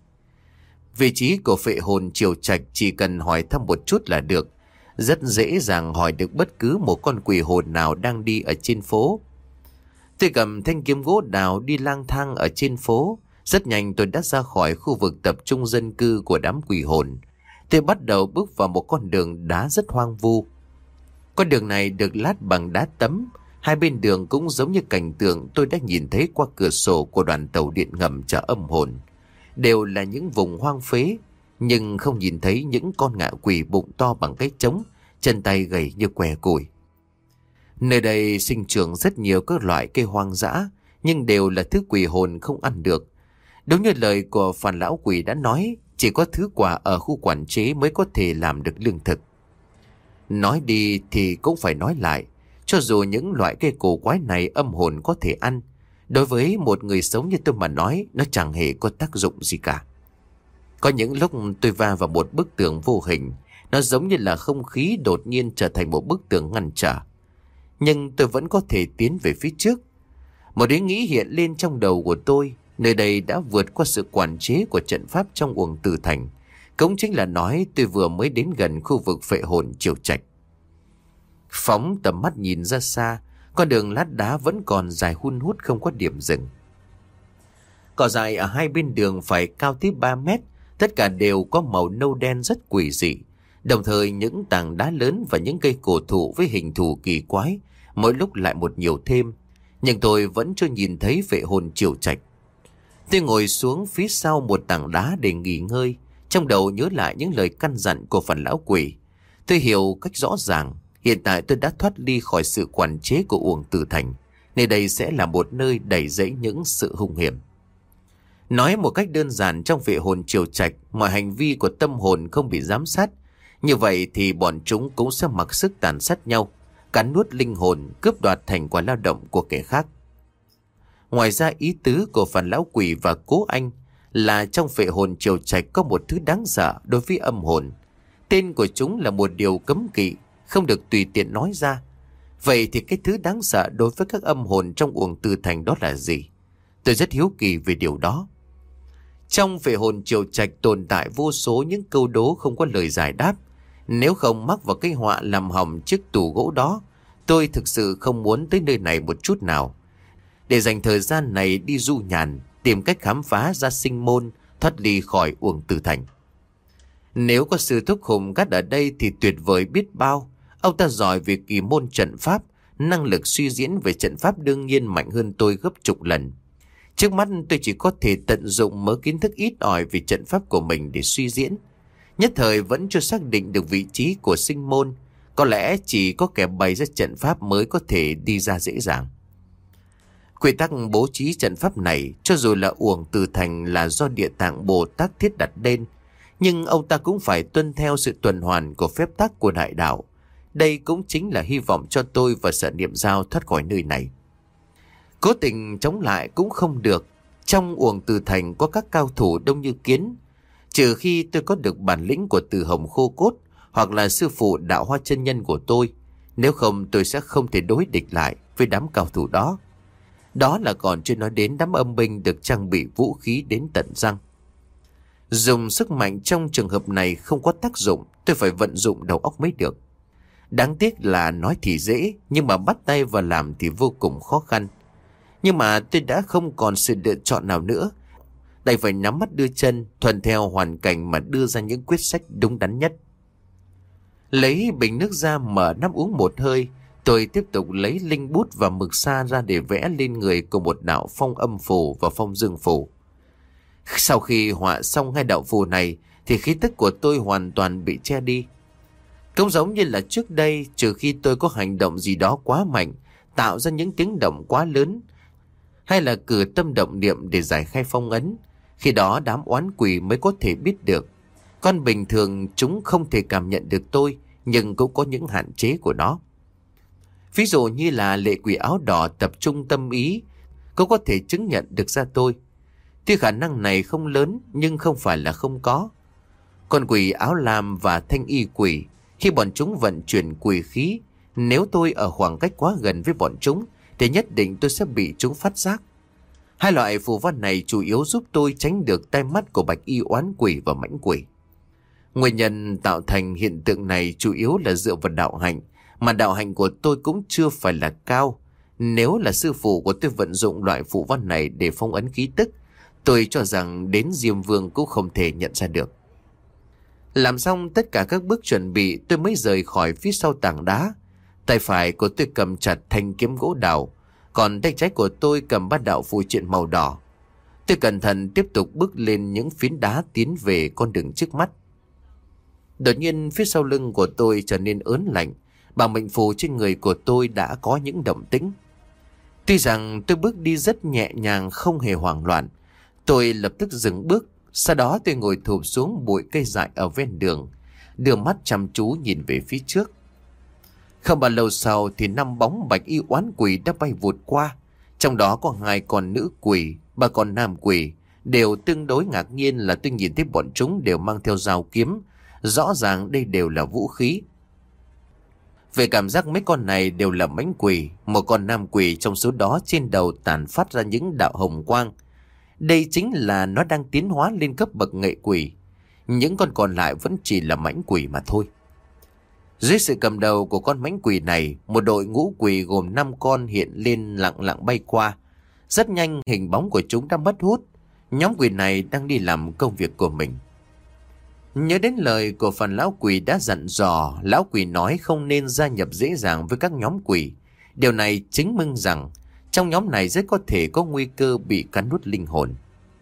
Vị trí của phệ hồn Triều Trạch chỉ cần hỏi thăm một chút là được. Rất dễ dàng hỏi được bất cứ một con quỷ hồn nào đang đi ở trên phố. Tôi cầm thanh kiếm gỗ đào đi lang thang ở trên phố. Rất nhanh tôi đã ra khỏi khu vực tập trung dân cư của đám quỷ hồn. Tôi bắt đầu bước vào một con đường đá rất hoang vu. Con đường này được lát bằng đá tấm. Hai bên đường cũng giống như cảnh tượng tôi đã nhìn thấy qua cửa sổ của đoàn tàu điện ngầm chở âm hồn. Đều là những vùng hoang phế, nhưng không nhìn thấy những con ngạ quỷ bụng to bằng cái trống, chân tay gầy như què củi. Nơi đây sinh trưởng rất nhiều các loại cây hoang dã, nhưng đều là thứ quỷ hồn không ăn được. Đúng như lời của Phản lão quỷ đã nói, chỉ có thứ quả ở khu quản chế mới có thể làm được lương thực. Nói đi thì cũng phải nói lại, cho dù những loại cây cổ quái này âm hồn có thể ăn, đối với một người sống như tôi mà nói, nó chẳng hề có tác dụng gì cả. Có những lúc tôi va vào một bức tường vô hình, nó giống như là không khí đột nhiên trở thành một bức tường ngăn trở. Nhưng tôi vẫn có thể tiến về phía trước. Một ý nghĩ hiện lên trong đầu của tôi, nơi đây đã vượt qua sự quản chế của trận pháp trong uổng Từ Thành. Cũng chính là nói tôi vừa mới đến gần khu vực phệ hồn Triều Trạch. Phóng tầm mắt nhìn ra xa, con đường lát đá vẫn còn dài hun hút không có điểm dừng. Cỏ dại ở hai bên đường phải cao tới 3 mét, tất cả đều có màu nâu đen rất quỷ dị. Đồng thời những tảng đá lớn và những cây cổ thụ với hình thù kỳ quái, mỗi lúc lại một nhiều thêm. Nhưng tôi vẫn chưa nhìn thấy phệ hồn Triều Trạch. Tôi ngồi xuống phía sau một tảng đá để nghỉ ngơi, trong đầu nhớ lại những lời căn dặn của Phản lão quỷ. Tôi hiểu cách rõ ràng, hiện tại tôi đã thoát ly khỏi sự quản chế của uổng Từ Thành, nơi đây sẽ là một nơi đầy rẫy những sự hung hiểm. Nói một cách đơn giản, trong vệ hồn triều trạch, mọi hành vi của tâm hồn không bị giám sát. Như vậy thì bọn chúng cũng sẽ mặc sức tàn sát nhau, cắn nuốt linh hồn, cướp đoạt thành quả lao động của kẻ khác. Ngoài ra, ý tứ của Phản Lão Quỷ và Cố Anh là trong vệ hồn triều trạch có một thứ đáng sợ đối với âm hồn. Tên của chúng là một điều cấm kỵ, không được tùy tiện nói ra. Vậy thì cái thứ đáng sợ đối với các âm hồn trong Uổng Từ Thành đó là gì? Tôi rất hiếu kỳ về điều đó. Trong vệ hồn triều trạch tồn tại vô số những câu đố không có lời giải đáp. Nếu không mắc vào cái họa làm hỏng chiếc tủ gỗ đó, tôi thực sự không muốn tới nơi này một chút nào. Để dành thời gian này đi du nhàn, tìm cách khám phá ra sinh môn, thoát ly khỏi Uổng Từ Thành. Nếu có sư thúc Hùng Cát ở đây thì tuyệt vời biết bao. Ông ta giỏi về kỳ môn trận pháp, năng lực suy diễn về trận pháp đương nhiên mạnh hơn tôi gấp chục lần. Trước mắt tôi chỉ có thể tận dụng mớ kiến thức ít ỏi về trận pháp của mình để suy diễn. Nhất thời vẫn chưa xác định được vị trí của sinh môn. Có lẽ chỉ có kẻ bày ra trận pháp mới có thể đi ra dễ dàng. Quy tắc bố trí trận pháp này, cho dù là Uổng Từ Thành là do Địa Tạng Bồ Tát thiết đặt lên, nhưng ông ta cũng phải tuân theo sự tuần hoàn của phép tắc của đại đạo. Đây cũng chính là hy vọng cho tôi và Sở Niệm Giao thoát khỏi nơi này. Cố tình chống lại cũng không được. Trong Uổng Từ Thành có các cao thủ đông như kiến. Trừ khi tôi có được bản lĩnh của Từ Hồng Khô Cốt hoặc là sư phụ Đạo Hoa Chân Nhân của tôi. Nếu không tôi sẽ không thể đối địch lại với đám cao thủ đó. Đó là còn chưa nói đến đám âm binh được trang bị vũ khí đến tận răng. Dùng sức mạnh trong trường hợp này không có tác dụng, tôi phải vận dụng đầu óc mới được. Đáng tiếc là nói thì dễ, nhưng mà bắt tay vào làm thì vô cùng khó khăn. Nhưng mà tôi đã không còn sự lựa chọn nào nữa. Đành phải nhắm mắt đưa chân, thuận theo hoàn cảnh mà đưa ra những quyết sách đúng đắn nhất. Lấy bình nước ra mở nắp uống một hơi, tôi tiếp tục lấy linh bút và mực sa ra để vẽ lên người của một đạo phong âm phù và phong dương phù. Sau khi họa xong hai đạo phù này thì khí tức của tôi hoàn toàn bị che đi. Cũng giống như là trước đây, trừ khi tôi có hành động gì đó quá mạnh, tạo ra những tiếng động quá lớn, hay là cử tâm động niệm để giải khai phong ấn, khi đó đám oán quỷ mới có thể biết được. Con bình thường chúng không thể cảm nhận được tôi, nhưng cũng có những hạn chế của nó. Ví dụ như là lệ quỷ áo đỏ tập trung tâm ý, cũng có thể chứng nhận được ra tôi. Tuy khả năng này không lớn, nhưng không phải là không có. Con quỷ áo lam và thanh y quỷ, khi bọn chúng vận chuyển quỷ khí, nếu tôi ở khoảng cách quá gần với bọn chúng, thì nhất định tôi sẽ bị chúng phát giác. Hai loại phù văn này chủ yếu giúp tôi tránh được tai mắt của bạch y oán quỷ và mãnh quỷ. Nguyên nhân tạo thành hiện tượng này chủ yếu là dựa vào đạo hạnh, mà đạo hạnh của tôi cũng chưa phải là cao. Nếu là sư phụ của tôi vận dụng loại phù văn này để phong ấn khí tức, tôi cho rằng đến Diêm Vương cũng không thể nhận ra được. Làm xong tất cả các bước chuẩn bị, tôi mới rời khỏi phía sau tảng đá. Tay phải của tôi cầm chặt thanh kiếm gỗ đào, còn tay trái của tôi cầm bát đạo phù triện màu đỏ. Tôi cẩn thận tiếp tục bước lên những phiến đá tiến về con đường trước mắt. Đột nhiên phía sau lưng của tôi trở nên ớn lạnh, bảng mệnh phù trên người của tôi đã có những động tĩnh. Tuy rằng tôi bước đi rất nhẹ nhàng, không hề hoảng loạn, tôi lập tức dừng bước. Sau đó tôi ngồi thụp xuống bụi cây dại ở ven đường, đưa mắt chăm chú nhìn về phía trước. Không bao lâu sau thì 5 bóng bạch y oán quỷ đã bay vụt qua. Trong đó có 2 con nữ quỷ, 3 con nam quỷ. Đều tương đối ngạc nhiên là tôi nhìn thấy bọn chúng đều mang theo dao kiếm. Rõ ràng đây đều là vũ khí. Về cảm giác mấy con này đều là mãnh quỷ. Một con nam quỷ trong số đó trên đầu tản phát ra những đạo hồng quang. Đây chính là nó đang tiến hóa lên cấp bậc nghệ quỷ. Những con còn lại vẫn chỉ là mãnh quỷ mà thôi. Dưới sự cầm đầu của con mãnh quỷ này, một đội ngũ quỷ gồm 5 con hiện lên lặng lặng bay qua. Rất nhanh hình bóng của chúng đã mất hút. Nhóm quỷ này đang đi làm công việc của mình. Nhớ đến lời của phần lão quỷ đã dặn dò, lão quỷ nói không nên gia nhập dễ dàng với các nhóm quỷ. Điều này chứng minh rằng trong nhóm này rất có thể có nguy cơ bị cắn nuốt linh hồn.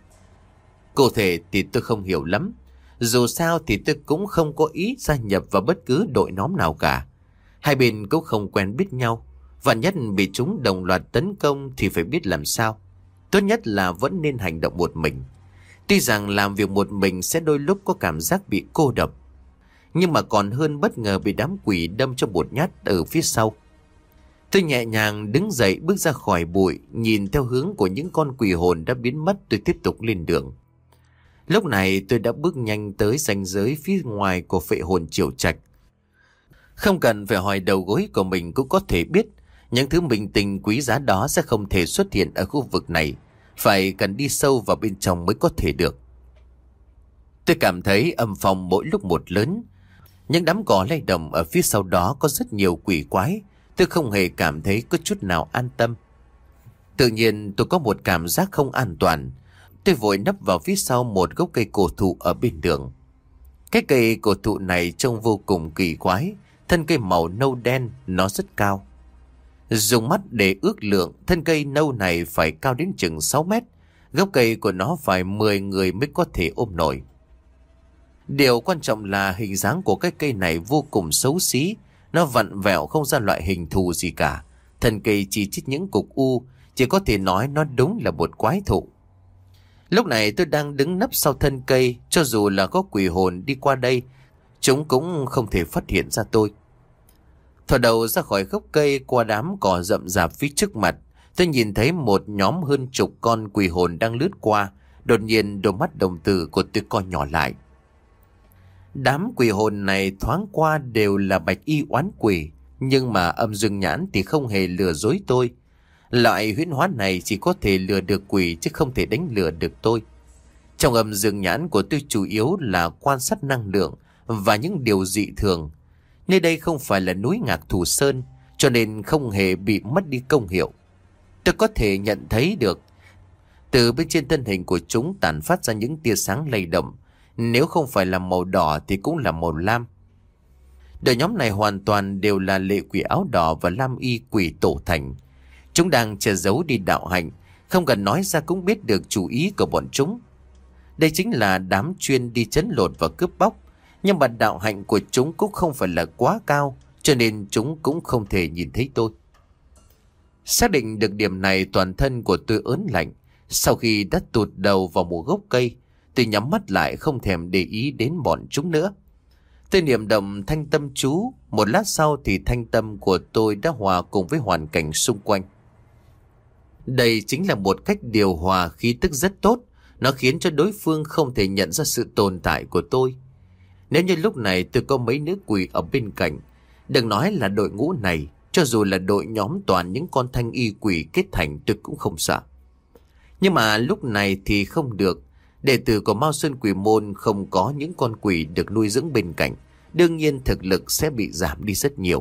Cụ thể thì tôi không hiểu lắm. Dù sao thì tôi cũng không có ý gia nhập vào bất cứ đội nhóm nào cả. Hai bên cũng không quen biết nhau. Vạn nhất bị chúng đồng loạt tấn công thì phải biết làm sao. Tốt nhất là vẫn nên hành động một mình. Tuy rằng làm việc một mình sẽ đôi lúc có cảm giác bị cô độc, nhưng mà còn hơn bất ngờ bị đám quỷ đâm cho một nhát ở phía sau. Tôi nhẹ nhàng đứng dậy bước ra khỏi bụi, nhìn theo hướng của những con quỷ hồn đã biến mất, tôi tiếp tục lên đường. Lúc này tôi đã bước nhanh tới ranh giới phía ngoài của phệ hồn Triều Trạch. Không cần phải hỏi đầu gối của mình cũng có thể biết những thứ mình tình quý giá đó sẽ không thể xuất hiện ở khu vực này, phải cần đi sâu vào bên trong mới có thể được. Tôi cảm thấy âm phong mỗi lúc một lớn. Những đám cỏ lay động ở phía sau đó có rất nhiều quỷ quái. Tôi không hề cảm thấy có chút nào an tâm. Tự nhiên tôi có một cảm giác không an toàn. Tôi vội nấp vào phía sau một gốc cây cổ thụ ở bên đường. Cái cây cổ thụ này trông vô cùng kỳ quái. Thân cây màu nâu đen, nó rất cao. Dùng mắt để ước lượng, thân cây nâu này phải cao đến chừng 6 mét. Gốc cây của nó phải 10 người mới có thể ôm nổi. Điều quan trọng là hình dáng của cái cây này vô cùng xấu xí. Nó vặn vẹo không ra loại hình thù gì cả. Thân cây chỉ chít những cục u, chỉ có thể nói nó đúng là một quái thụ. Lúc này tôi đang đứng nấp sau thân cây, cho dù là có quỷ hồn đi qua đây, chúng cũng không thể phát hiện ra tôi. Thò đầu ra khỏi gốc cây qua đám cỏ rậm rạp phía trước mặt, tôi nhìn thấy một nhóm hơn chục con quỷ hồn đang lướt qua. Đột nhiên đôi mắt đồng tử của tôi co nhỏ lại. Đám quỷ hồn này thoáng qua đều là bạch y oán quỷ, nhưng mà âm dương nhãn thì không hề lừa dối tôi. Loại huyễn hóa này chỉ có thể lừa được quỷ chứ không thể đánh lừa được tôi. Trong âm dương nhãn của tôi chủ yếu là quan sát năng lượng và những điều dị thường. Nơi đây không phải là núi Ngạc Thù Sơn, cho nên không hề bị mất đi công hiệu. Tôi có thể nhận thấy được từ bên trên thân hình của chúng tản phát ra những tia sáng lay động. Nếu không phải là màu đỏ thì cũng là màu lam. Đội nhóm này hoàn toàn đều là lệ quỷ áo đỏ và lam y quỷ tổ thành. Chúng đang che giấu đi đạo hạnh, không cần nói ra cũng biết được chủ ý của bọn chúng. Đây chính là đám chuyên đi trấn lột và cướp bóc. Nhưng mà đạo hạnh của chúng cũng không phải là quá cao, cho nên chúng cũng không thể nhìn thấy tôi. Xác định được điểm này, toàn thân của tôi ớn lạnh. Sau khi đã tụt đầu vào một gốc cây, tôi nhắm mắt lại không thèm để ý đến bọn chúng nữa. Tôi niệm động thanh tâm chú, một lát sau thì thanh tâm của tôi đã hòa cùng với hoàn cảnh xung quanh. Đây chính là một cách điều hòa khí tức rất tốt, nó khiến cho đối phương không thể nhận ra sự tồn tại của tôi. Nếu như lúc này tôi có mấy nữ quỷ ở bên cạnh, đừng nói là đội ngũ này, cho dù là đội nhóm toàn những con thanh y quỷ kết thành tôi cũng không sợ. Nhưng mà lúc này thì không được. Đệ tử của Mao Sơn Quỷ Môn không có những con quỷ được nuôi dưỡng bên cạnh, đương nhiên thực lực sẽ bị giảm đi rất nhiều.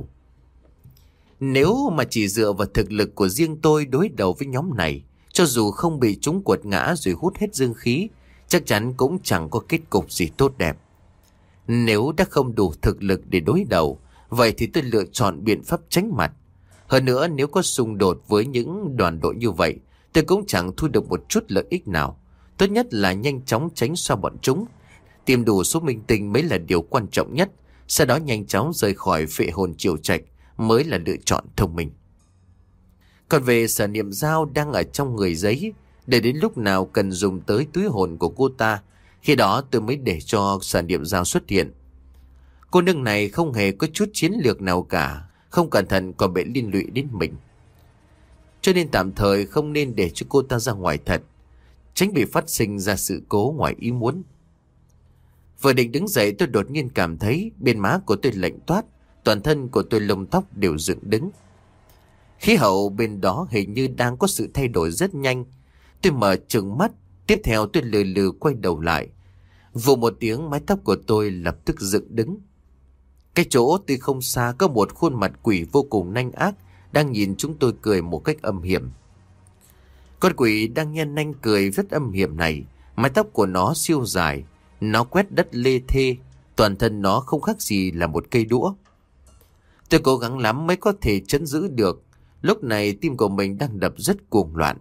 Nếu mà chỉ dựa vào thực lực của riêng tôi đối đầu với nhóm này, cho dù không bị chúng quật ngã rồi hút hết dương khí, chắc chắn cũng chẳng có kết cục gì tốt đẹp. Nếu đã không đủ thực lực để đối đầu, vậy thì tôi lựa chọn biện pháp tránh mặt. Hơn nữa, nếu có xung đột với những đoàn đội như vậy, tôi cũng chẳng thu được một chút lợi ích nào. Tốt nhất là nhanh chóng tránh xa bọn chúng, tìm đủ số minh tinh mới là điều quan trọng nhất. Sau đó nhanh chóng rời khỏi phệ hồn Triều Trạch mới là lựa chọn thông minh. Còn về Sở Niệm Dao đang ở trong người giấy, để đến lúc nào cần dùng tới túi hồn của cô ta, khi đó tôi mới để cho Sở Niệm Dao xuất hiện. Cô nương này không hề có chút chiến lược nào cả, không cẩn thận còn bị liên lụy đến mình. Cho nên tạm thời không nên để cho cô ta ra ngoài thật, tránh bị phát sinh ra sự cố ngoài ý muốn. Vừa định đứng dậy, tôi đột nhiên cảm thấy bên má của tôi lạnh toát, toàn thân của tôi lông tóc đều dựng đứng. Khí hậu bên đó hình như đang có sự thay đổi rất nhanh. Tôi mở trừng mắt, tiếp theo tôi lừ lừ quay đầu lại. Vù một tiếng, mái tóc của tôi lập tức dựng đứng. Cái chỗ tôi không xa có một khuôn mặt quỷ vô cùng nanh ác đang nhìn chúng tôi cười một cách âm hiểm. Con quỷ đang nhen nanh cười rất âm hiểm này, mái tóc của nó siêu dài, nó quét đất lê thê, toàn thân nó không khác gì là một cây đũa. Tôi cố gắng lắm mới có thể trấn giữ được. Lúc này tim của mình đang đập rất cuồng loạn.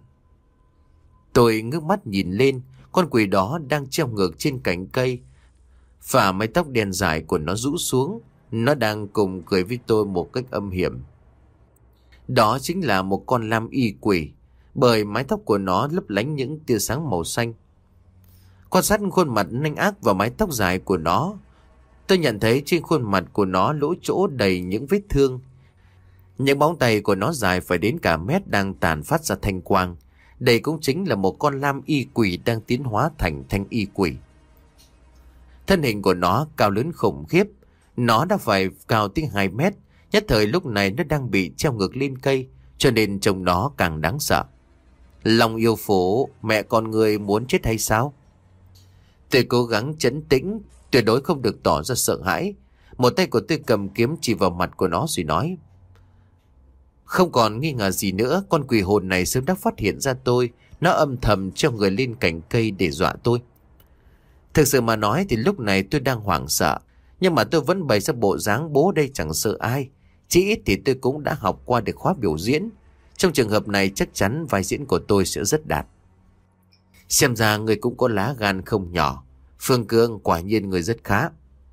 Tôi ngước mắt nhìn lên, con quỷ đó đang treo ngược trên cành cây, và mái tóc đen dài của nó rũ xuống. Nó đang cùng cười với tôi một cách âm hiểm. Đó chính là một con lam y quỷ, bởi mái tóc của nó lấp lánh những tia sáng màu xanh. Quan sát khuôn mặt nanh ác và mái tóc dài của nó, tôi nhận thấy trên khuôn mặt của nó lỗ chỗ đầy những vết thương. Những móng tay của nó dài phải đến cả mét đang tàn phát ra thanh quang. Đây cũng chính là một con lam y quỷ đang tiến hóa thành thanh y quỷ. Thân hình của nó cao lớn khủng khiếp. Nó đã phải cao tới 2 mét. Nhất thời lúc này nó đang bị treo ngược lên cây, cho nên trông nó càng đáng sợ. Lòng yêu phố, mẹ con người muốn chết hay sao? Tôi cố gắng trấn tĩnh, tuyệt đối không được tỏ ra sợ hãi. Một tay của tôi cầm kiếm chỉ vào mặt của nó rồi nói: không còn nghi ngờ gì nữa, con quỷ hồn này sớm đã phát hiện ra tôi. Nó âm thầm cho người lên cành cây để dọa tôi. Thực sự mà nói thì lúc này tôi đang hoảng sợ, nhưng mà tôi vẫn bày ra bộ dáng bố đây chẳng sợ ai. Chỉ ít thì tôi cũng đã học qua được khóa biểu diễn. Trong trường hợp này chắc chắn vai diễn của tôi sẽ rất đạt. Xem ra người cũng có lá gan không nhỏ. Phương Cương, quả nhiên người rất khá.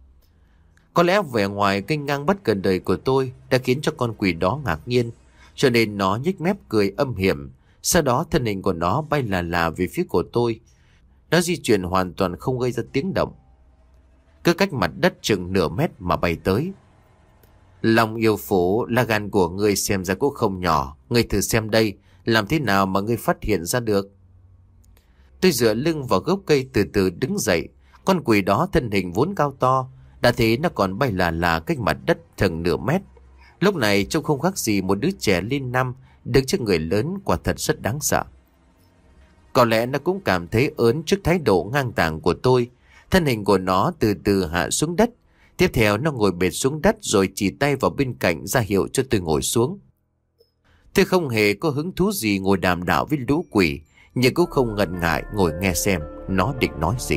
Có lẽ vẻ ngoài kinh ngang bất cần đời của tôi đã khiến cho con quỷ đó ngạc nhiên, cho nên nó nhếch mép cười âm hiểm. Sau đó thân hình của nó bay là về phía của tôi. Nó di chuyển hoàn toàn không gây ra tiếng động, cứ cách mặt đất chừng nửa mét mà bay tới. Lòng yêu phố, lá gan của ngươi xem ra cũng không nhỏ. Ngươi thử xem đây, làm thế nào mà ngươi phát hiện ra được? Tôi dựa lưng vào gốc cây từ từ đứng dậy. Con quỷ đó thân hình vốn cao to, đã thế nó còn bay là cách mặt đất chừng nửa mét. Lúc này trông không khác gì một đứa trẻ lên năm đứng trước người lớn, quả thật rất đáng sợ. Có lẽ nó cũng cảm thấy ớn trước thái độ ngang tàng của tôi. Thân hình của nó từ từ hạ xuống đất. Tiếp theo nó ngồi bệt xuống đất rồi chỉ tay vào bên cạnh ra hiệu cho tôi ngồi xuống. Tôi không hề có hứng thú gì ngồi đàm đạo với lũ quỷ, nhưng cũng không ngần ngại ngồi nghe xem nó định nói gì.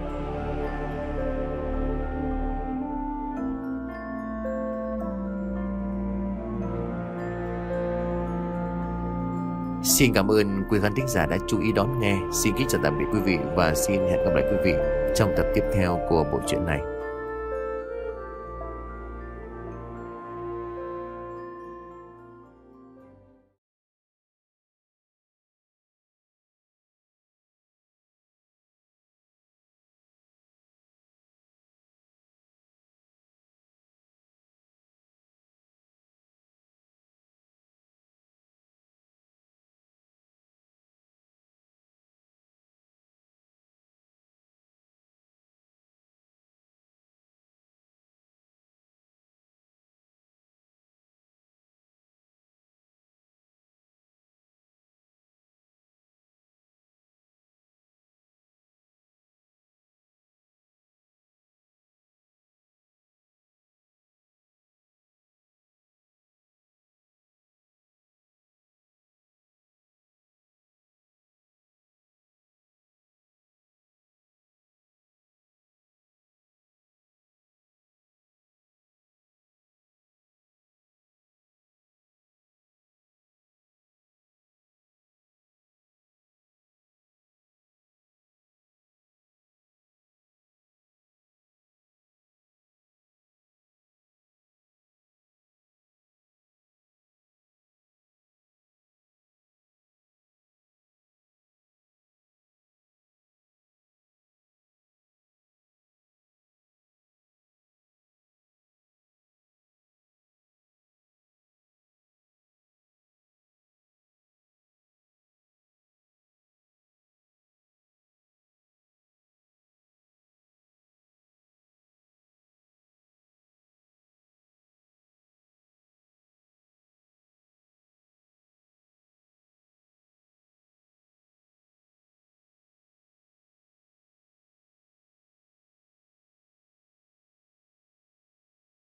Xin cảm ơn quý khán thính giả đã chú ý đón nghe. Xin kính chào tạm biệt quý vị và xin hẹn gặp lại quý vị trong tập tiếp theo của bộ truyện này.